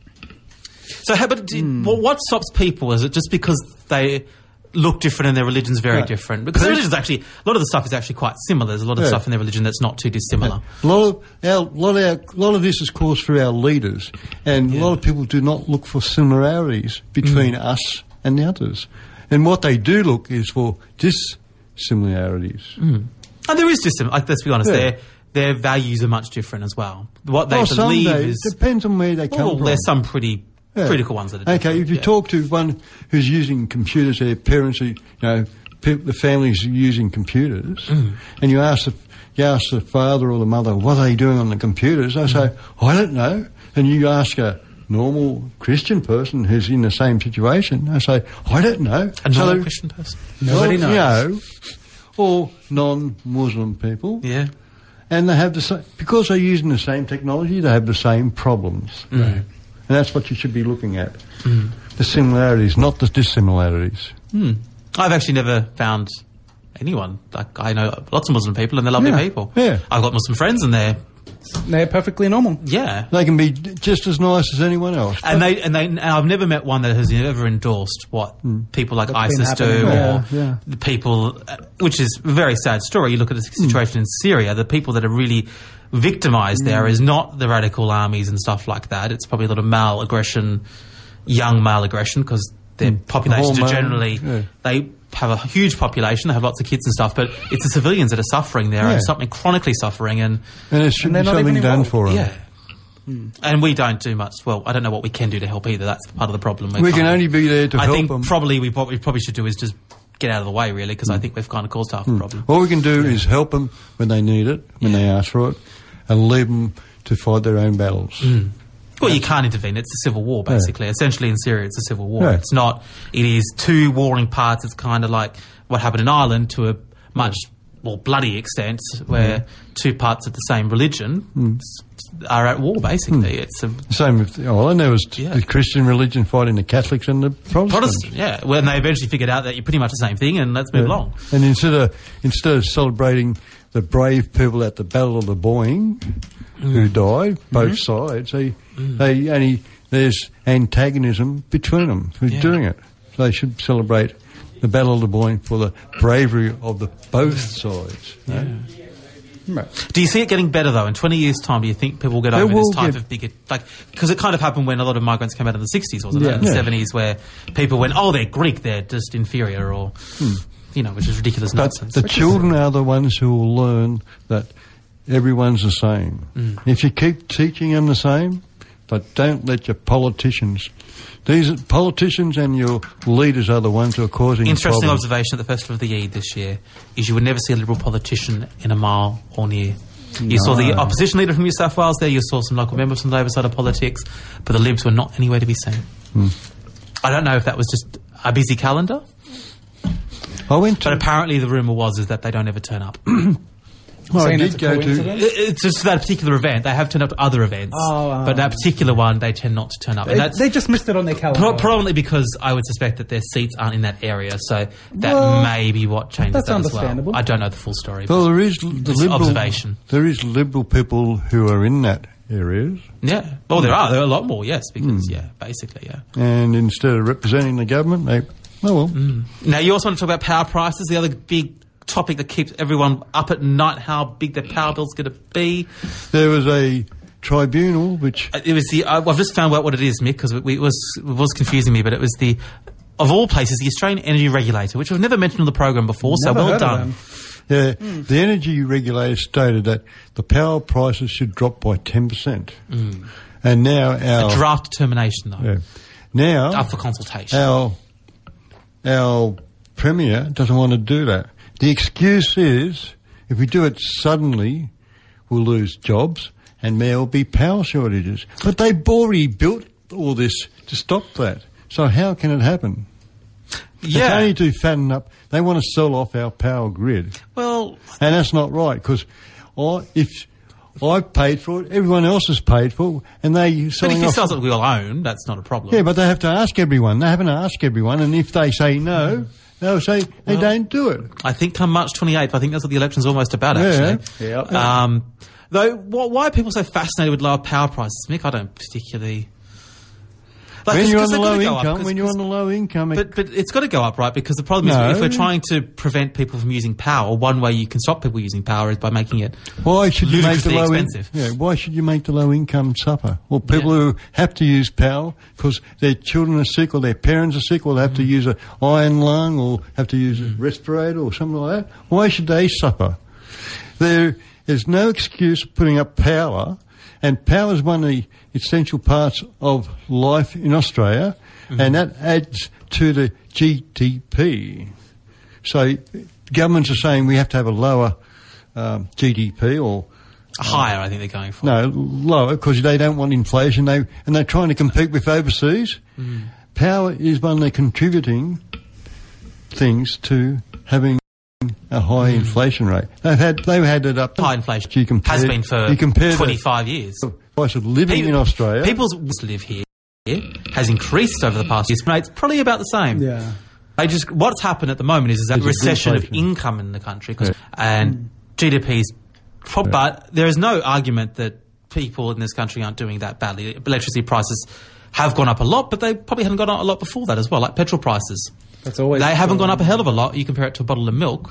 So, how, but do- Hmm. well, what stops people? Is it just because they look different and their religion's very Yeah. different? Because their religion's actually, a lot of the stuff is actually quite similar. There's a lot of Yeah. stuff in their religion that's not too dissimilar. A lot of our, lot of our, lot of this is caused through our leaders, and a lot of people do not look for similarities between Mm. us and the others. And what they do look is for dissimilarities. And there is just, like, let's be honest, Yeah. their their values are much different as well. What they Well, some believe days, is, depends on where they come well, from. there's some pretty Yeah. critical ones that are Okay, different, if you yeah. talk to one who's using computers, their parents, are, you know, pe- the families are using computers, Mm. and you ask the you ask the father or the mother, what are they doing on the computers? They say, I don't know. And you ask a normal Christian person who's in the same situation, they say, I don't know. A So normal they- Christian person. Nobody well, knows. You know, or non-Muslim people. Yeah. And they have the same, because they're using the same technology, they have the same problems. Mm. And that's what you should be looking at. The similarities, not the dissimilarities. Hmm. I've actually never found anyone. Like, I know lots of Muslim people and they're lovely Yeah, people. yeah. I've got Muslim friends and they're, They're perfectly normal. yeah. They can be d- just as nice as anyone else. And they and they and I've never met one that has ever endorsed what people like What's been ISIS do, happening. or Yeah, yeah. the people, uh, which is a very sad story. You look at the situation in Syria. The people that are really victimised there is not the radical armies and stuff like that. It's probably a lot of male aggression, young male aggression, because their populations are Hormone, generally yeah. they have a huge population. They have lots of kids and stuff, but it's the civilians that are suffering there Yeah. and something chronically suffering and. And it should And they're be not something even done involved. for them. Yeah. And we don't do much. Well, I don't know what we can do to help either. That's part of the problem. We're We can kind of- only be there to I help think them. probably we what we probably should do is just get out of the way, really, because I think we've kind of caused half the problem. All we can do is help them when they need it, when they ask for it, and leave them to fight their own battles. Well, you can't intervene. It's a civil war, basically. Essentially, in Syria, it's a civil war. Yeah. It's not. It is two warring parts. It's kind of like what happened in Ireland to a much more bloody extent, where two parts of the same religion are at war. Basically, it's a Same with Ireland. There was Yeah. the Christian religion fighting the Catholics and the Protestants. Protestant. Yeah. When they eventually figured out that you're pretty much the same thing, and let's move Yeah. along. And instead of instead of celebrating the brave people at the Battle of the Boyne who died, both sides, they they only there's antagonism between them who's Yeah. doing it. So they should celebrate the Battle of the Boyne for the bravery of the both sides. you know? Do you see it getting better though? In twenty years' time, do you think people will get They over will this type get- of bigger, like, because it kind of happened when a lot of migrants came out in the sixties, wasn't it? Yeah. In the Yeah. seventies, where people went, "Oh, they're Greek, they're just inferior," or you know, which is ridiculous But nonsense. the children are the ones who will learn that everyone's the same. Mm. If you keep teaching them the same, but don't let your politicians. These are- politicians and your leaders are the ones who are causing Interesting problems. observation at the Festival of the Eid this year is you would never see a Liberal politician in a mile or near. You saw the opposition leader from New South Wales there, you saw some local members from the Labor side of politics, but the Libs were not anywhere to be seen. Hmm. I don't know if that was just a busy calendar, I went but to. apparently the rumour was is that they don't ever turn up. I Saying did it's a go to. coincidence? It- It's just that particular event. They have turned up to other events, Oh, uh, but that particular one they tend not to turn up. They, And that's they just missed it on their calendar. pro- probably because I would suspect that their seats aren't in that area, so that Well, may be what changes that's that as understandable. well. I don't know the full story. Well, but there is l- the it's liberal observation. There is liberal people who are in that areas, Yeah. Well, there are. There are a lot more, yes, because, yeah, basically, yeah. and instead of representing the government, they. Oh well. Now, you also want to talk about power prices, the other big topic that keeps everyone up at night, how big their power bill's going to be. There was a tribunal which. Uh, It was the, uh, I've just found out what it is, Mick, because it, it, was, it was confusing me, but it was the, of all places, the Australian Energy Regulator, which we've never mentioned on the program before, so Never well heard of done. them. Yeah, the energy regulator stated that the power prices should drop by ten percent, and now our Draft determination, though, yeah, now up for consultation. our our premier doesn't want to do that. The excuse is if we do it suddenly, we'll lose jobs and there will be power shortages. But they've already built all this to stop that. So how can it happen? Yeah. They only do fatten up. They want to sell off our power grid. Well, and that's not right, because if I've paid for it, everyone else has paid for it, and they but selling if he off. sells it, we all own. That's not a problem. Yeah, but they have to ask everyone. They haven't asked everyone, and if they say no, they'll say they Well, don't do it. I think come March twenty-eighth, I think that's what the election's almost about, Yeah. actually. Yeah. Um, though, wh- why are people so fascinated with lower power prices, Mick? I don't particularly... Like, When it's- you're on 'cause the they've gotta low go up, income, 'cause- when you're on the low income, it- But, but it's got to go up, right? Because the problem No. is if we're trying to prevent people from using power, one way you can stop people using power is by making it why should you make the ludicrously low in- expensive. yeah, why should you make the low income suffer? Well, people Yeah. who have to use power because their children are sick or their parents are sick or they have to Mm. use an iron lung or have to use a respirator or something like that. Why should they suffer? There is no excuse for putting up power, and power is one of the essential parts of life in Australia, Mm-hmm. and that adds to the G D P. So governments are saying we have to have a lower um, G D P or higher, I think they're going for. no lower because they don't want inflation. They and they're trying to compete with overseas. Mm. Power is one of the contributing things to having a high inflation rate. They've had they've had it up. High inflation You compare- has been for you compare the twenty-five years. price of living People- in Australia. People's will to live here has increased over the past years. It's probably about the same. Yeah. They just what's happened at the moment is, is that There's a recession of inflation. income in the country, 'cause- Yeah. and G D P's. Prob- But there is no argument that people in this country aren't doing that badly. Electricity prices have gone up a lot, but they probably haven't gone up a lot before that as well. Like petrol prices, That's always they haven't gone up a hell of a lot. You compare it to a bottle of milk.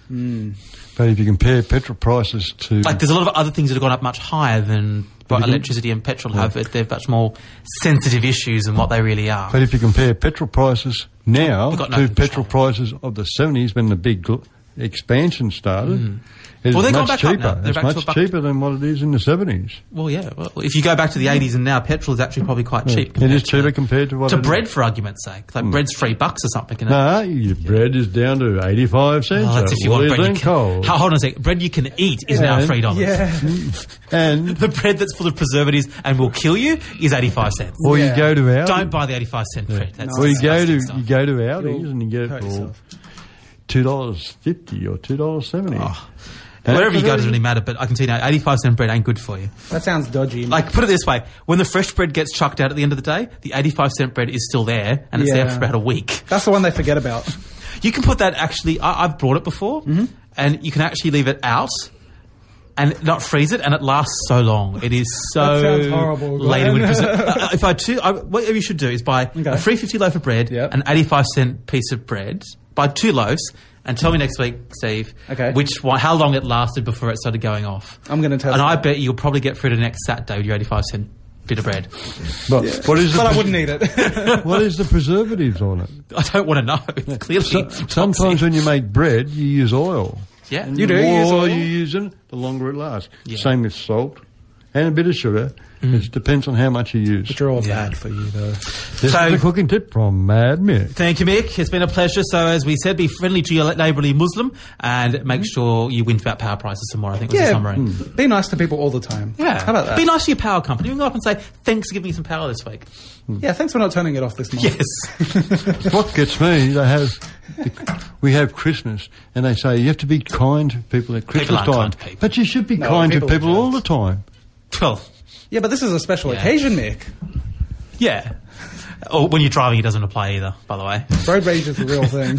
But if you compare petrol prices to Like, there's a lot of other things that have gone up much higher than what But if you- electricity and petrol have. They're much more sensitive issues than what they really are. But if you compare petrol prices now We've got no to control. petrol prices of the seventies when the big gl- expansion started, it's Well, they've gone much back up cheaper. now. They're It's back to much a buck- cheaper than what it is in the seventies. Well, yeah. Well, if you go back to the eighties and now, petrol is actually probably quite cheap. It compared is to- cheaper compared to what to it bread, is. for argument's sake. Like bread's three bucks or something. You know? No, your bread is down to eighty-five cents. Oh, that's if you want bread you and can. cold. How, hold on a sec. Bread you can eat is now Yeah. three dollars. Yeah. And The bread that's full of preservatives and will kill you is eighty-five cents. or Yeah. you go to Aldi. Don't buy the eighty-five cent bread. That's Or you go to disgusting you stuff. go to Aldi's You'll and you get it hurt for yourself. two dollars fifty or two dollars seventy. Oh. Wherever you go doesn't really matter, but I can tell you now, eighty-five cent bread ain't good for you. That sounds dodgy. Like, put it this way, when the fresh bread gets chucked out at the end of the day, the eighty-five cent bread is still there, and it's there Yeah. for about a week. That's the one they forget about. You can put that actually, I, I've brought it before, Mm-hmm. and you can actually leave it out and not freeze it, and it lasts so long. It is so That sounds horrible, laden with Glenn. preser- uh, If I two, I, what you should do is buy Okay. a three fifty loaf of bread, Yep. an eighty-five cent piece of bread, buy two loaves, and tell me next week, Steve, Okay. which one, how long it lasted before it started going off. I'm gonna test And I that. bet you'll probably get through to next Saturday with your eighty-five cent bit of bread. But what is the But I pres- wouldn't eat it. what is the preservatives on it? I don't want to know. It's clearly So, toxic. sometimes when you make bread, you use oil. Yeah. And You do The more use oil oil? you use in it, the longer it lasts. Yeah. Same with salt and a bit of sugar. It depends on how much you use. Which are all Yeah. bad for you, though. This So- is a cooking tip from Mad Mick. Thank you, Mick. It's been a pleasure. So, as we said, be friendly to your neighbourly Muslim and make sure you win about power prices some more. I think was the Yeah, summary. be nice to people all the time. Yeah. How about that? Be nice to your power company. You can go up and say, thanks for giving me some power this week. Yeah, thanks for not turning it off this month. Yes. What gets me, they have, we have Christmas, and they say you have to be kind to people at Christmas aren't time. kind to people. But you should be No, kind to people are people all the jerks. time. well, Yeah, but this is a special Yeah. occasion, Mick. yeah. Or when you're driving, it doesn't apply either, by the way. Road rage is a real thing.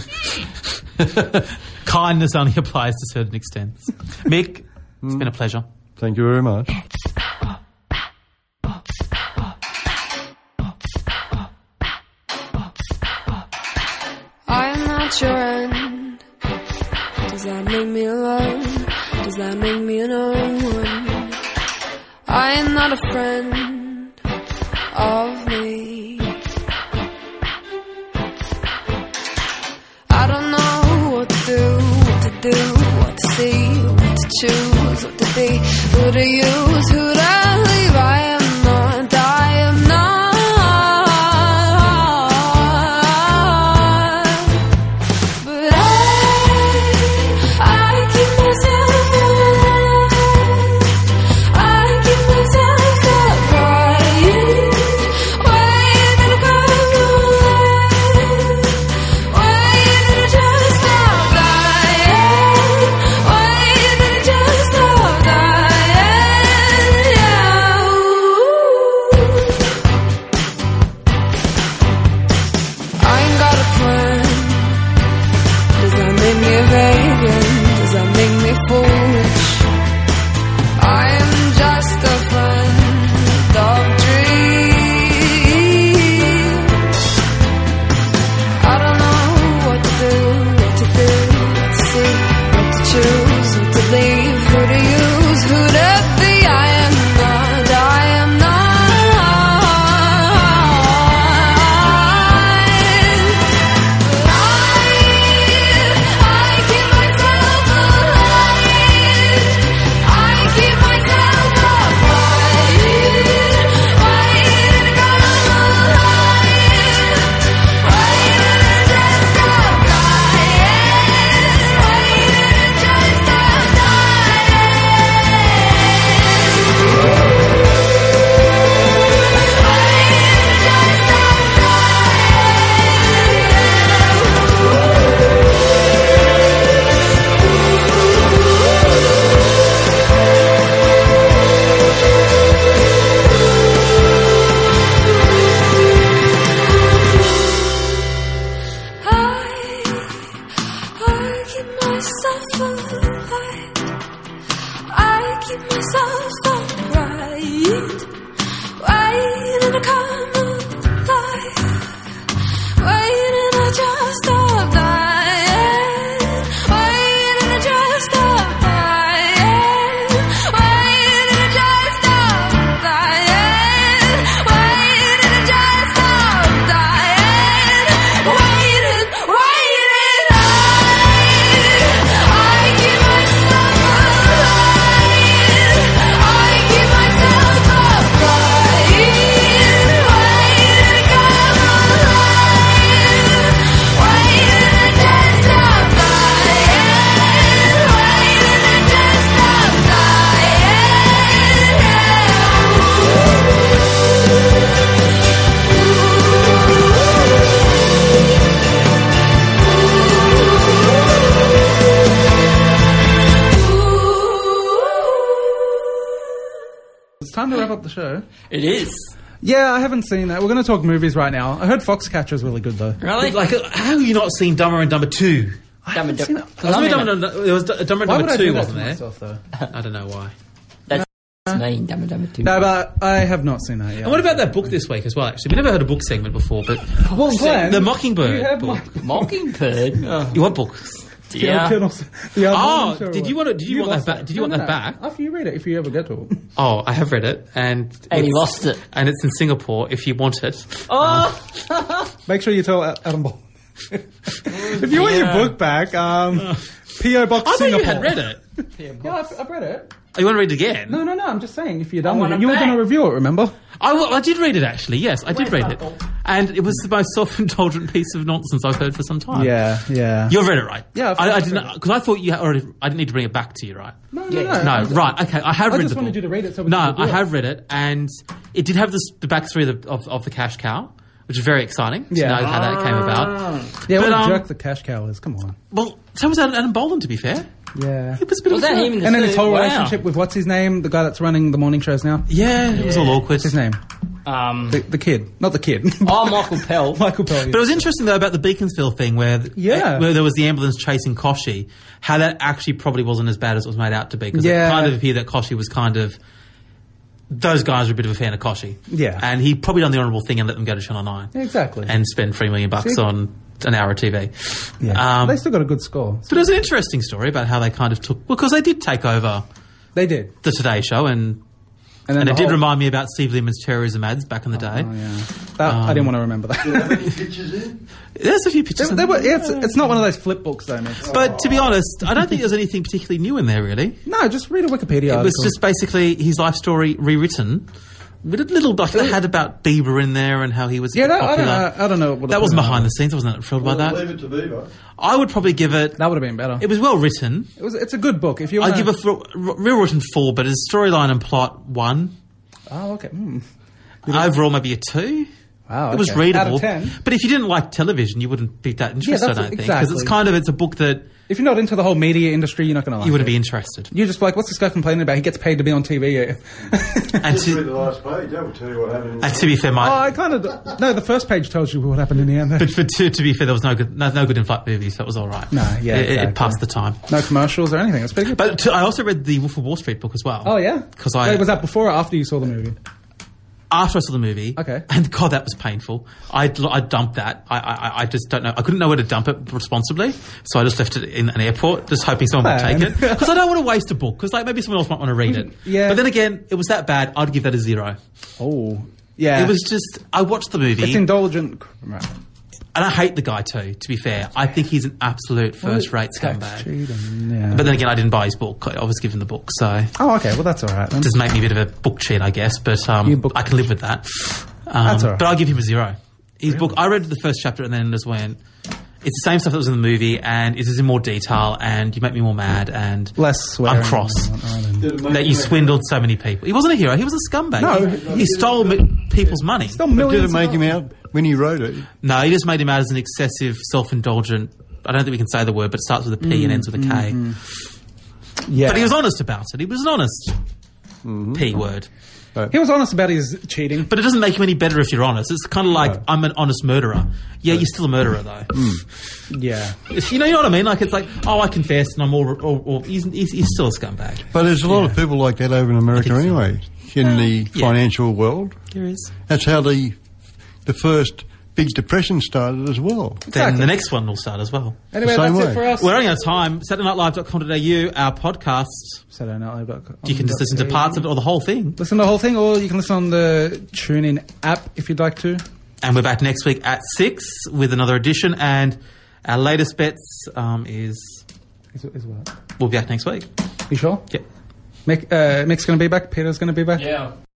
Kindness only applies to certain extents. Mick, it's been a pleasure. Thank you very much. I am not your end. Does that make me alone? Does that make me an own one? I am not a friend of me. I don't know what to do, what to do, what to see, what to choose, what to be, who to use, who to leave. I am not, I am not. But I, I keep myself It's time to wrap up the show. It is. Yeah, I haven't seen that. We're going to talk movies right now. I heard Foxcatcher's really good, though. Really? Like, uh, how have you not seen Dumber and Dumber two? Dumb and Dumber. There was Dumber and Dumber- there was D- Dumber and Why Dumber would I do two, that wasn't to there? myself, though? I don't know why. That's me, Dumb and Dumber two. No, but I have not seen that yet. And what about that book this week as well, actually? We never heard a book segment before, but... Well, Glenn, The Mockingbird you have book. Mockingbird? Oh, You want book? yeah. The other Oh, one, sure did it you was. want it- did you want that lost back- it. did you No, want no, that no. back? After you read it, if you ever get to it. Oh, I have read it, and... And he it's- lost it. And it's in Singapore, if you want it. Oh! Make sure you tell A- Adam Ball. If you want your Yeah. book back, um, P O Box I thought Singapore. you had read it. Yeah, I've, I've read it. Oh, you want to read it again? No, no, no. I'm just saying, if you're done I with want it, it you were back. going to review it. Remember? I, well, I did read it, actually, yes, I did Where's read it. that book? And it was the most self-indulgent piece of nonsense I've heard for some time. Yeah, yeah. You've read it, right? Yeah, I've- I, I I've didn't read it. because I thought you had already. I didn't need to bring it back to you, right? No, no, Yeah. no. No, right? Okay, I have I read just the wanted book. you to read it so we no, could review I it. have read it, and it did have this, the backstory of the, of, of the cash cow, which is very exciting to Yeah. know how that came about. Yeah, But, what a um, jerk the cash cow is. Come on. Well, so was Adam Bolden, to be fair. Yeah. It was a bit Was of a that jerk. him in the And then his suit? whole Wow. relationship with what's his name, the guy that's running the morning shows now. Yeah, it was all awkward. What's his name? Um, The, the kid, not the kid. oh, Michael Pell. Michael Pell. But it was interesting though about the Beaconsfield thing, where th- Yeah. where there was the ambulance chasing Koshy. How that actually probably wasn't as bad as it was made out to be, because Yeah. it kind of appeared that Koshy was kind of. Those guys were a bit of a fan of Koshy. Yeah. And he probably done the honourable thing and let them go to Channel nine. Exactly. And spend three million bucks See? on an hour of T V. yeah. Um, They still got a good score. but it was an interesting story about how they kind of took. Well, because they did take over They did. the Today Show, and And, then and the it did whole- remind me about Steve Leeman's terrorism ads back in the day. Oh, yeah. That, I didn't want to remember that. How many pictures in? There's a few pictures. They- in they were- there. it's, it's not one of those flip books, though, Nick. But to be honest, I don't think there's anything particularly new in there, really. No, just read a Wikipedia It was article. just basically his life story rewritten. With a little like they had about Bieber in there and how he was Yeah, that, I popular. don't know. I don't know. What That it wasn't was. behind the scenes. I wasn't that thrilled by that. Leave it to Beaver. I would probably give it. That would have been better. It was well written. It was. It's a good book. If you, I'd wanna... give a f- r- real written four, but as storyline and plot one. Oh, okay. Hmm. Overall, maybe a two. Wow, It was okay. readable. Out of ten. But if you didn't like television, you wouldn't be that interested. that's I don't think, exactly. because it's kind of it's a book that If you're not into the whole media industry, you're not going to like you wouldn't it. be interested. You're just like, what's this guy complaining about? He gets paid to be on T V. And Just read to, the last page. That will tell you what happened. and to be fair, Oh, my I kind of no. The first page tells you what happened in the end. But for to, to be fair, there was no good, no, no good in-flight movies, so it was all right. No, yeah, it, it exactly. passed the time. No commercials or anything. It's pretty good. But to, I also read the Wolf of Wall Street book as well. Oh yeah, 'Cause I- Wait, was that before or after you saw the movie? After I saw the movie, Okay. and God, that was painful. I I dumped that. I, I I just don't know. I couldn't know where to dump it responsibly, so I just left it in an airport, just hoping someone would Man. take it because I don't want to waste a book. Because like maybe someone else might want to read it. Yeah. But then again, it was that bad. I'd give that a zero. Oh, yeah. It was just. I watched the movie. It's indulgent. Right. And I hate the guy too, to be fair. I think he's an absolute first-rate Tax scumbag. cheating, yeah. But then again, I didn't buy his book. I was given the book, so Oh, okay. Well, that's all right. Then. it does make me a bit of a book cheat, I guess. But You um, book- I can live with that. Um, That's all right. But I'll give him a zero. His book, I read the first chapter and then just went, it's the same stuff that was in the movie, and it is in more detail, and you make me more mad, and Less swearing. I'm cross. and whatnot, and- Did it make That you you- swindled so many people. He wasn't a hero. He was a scumbag. No, he, he stole mi- people's money. Still But did millions. it make of him dollars. out when he wrote it? No, he just made him out as an excessive, self-indulgent. I don't think we can say the word, but it starts with a P Mm, and ends with a K. mm-hmm. Yeah, But he was honest about it. He was an honest P word. He was honest about his cheating. But it doesn't make you any better if you're honest. It's kind of like, No. I'm an honest murderer. Yeah, you're still a murderer, though. Yeah. You know, you know what I mean? Like, it's like, oh, I confessed and I'm all... Or, or, he's, he's, he's still a scumbag. But there's a lot of people like that over in America think so. anyway, in the yeah. financial world. There is. That's how the the first big depression started as well. Then Exactly. the next one will start as well. Anyway, The same that's way. it for us. We're running out of time. Saturday night live dot com dot a u, our podcast. Saturday Night Live dot com. You can just listen to parts of it or the whole thing. Listen to the whole thing, or you can listen on the TuneIn app if you'd like to. And we're back next week at six with another edition. And our latest bets um, is... Is, is what? We'll be back next week. You sure? Yep. Mick, uh, Mick's going to be back. Peter's going to be back. Yeah.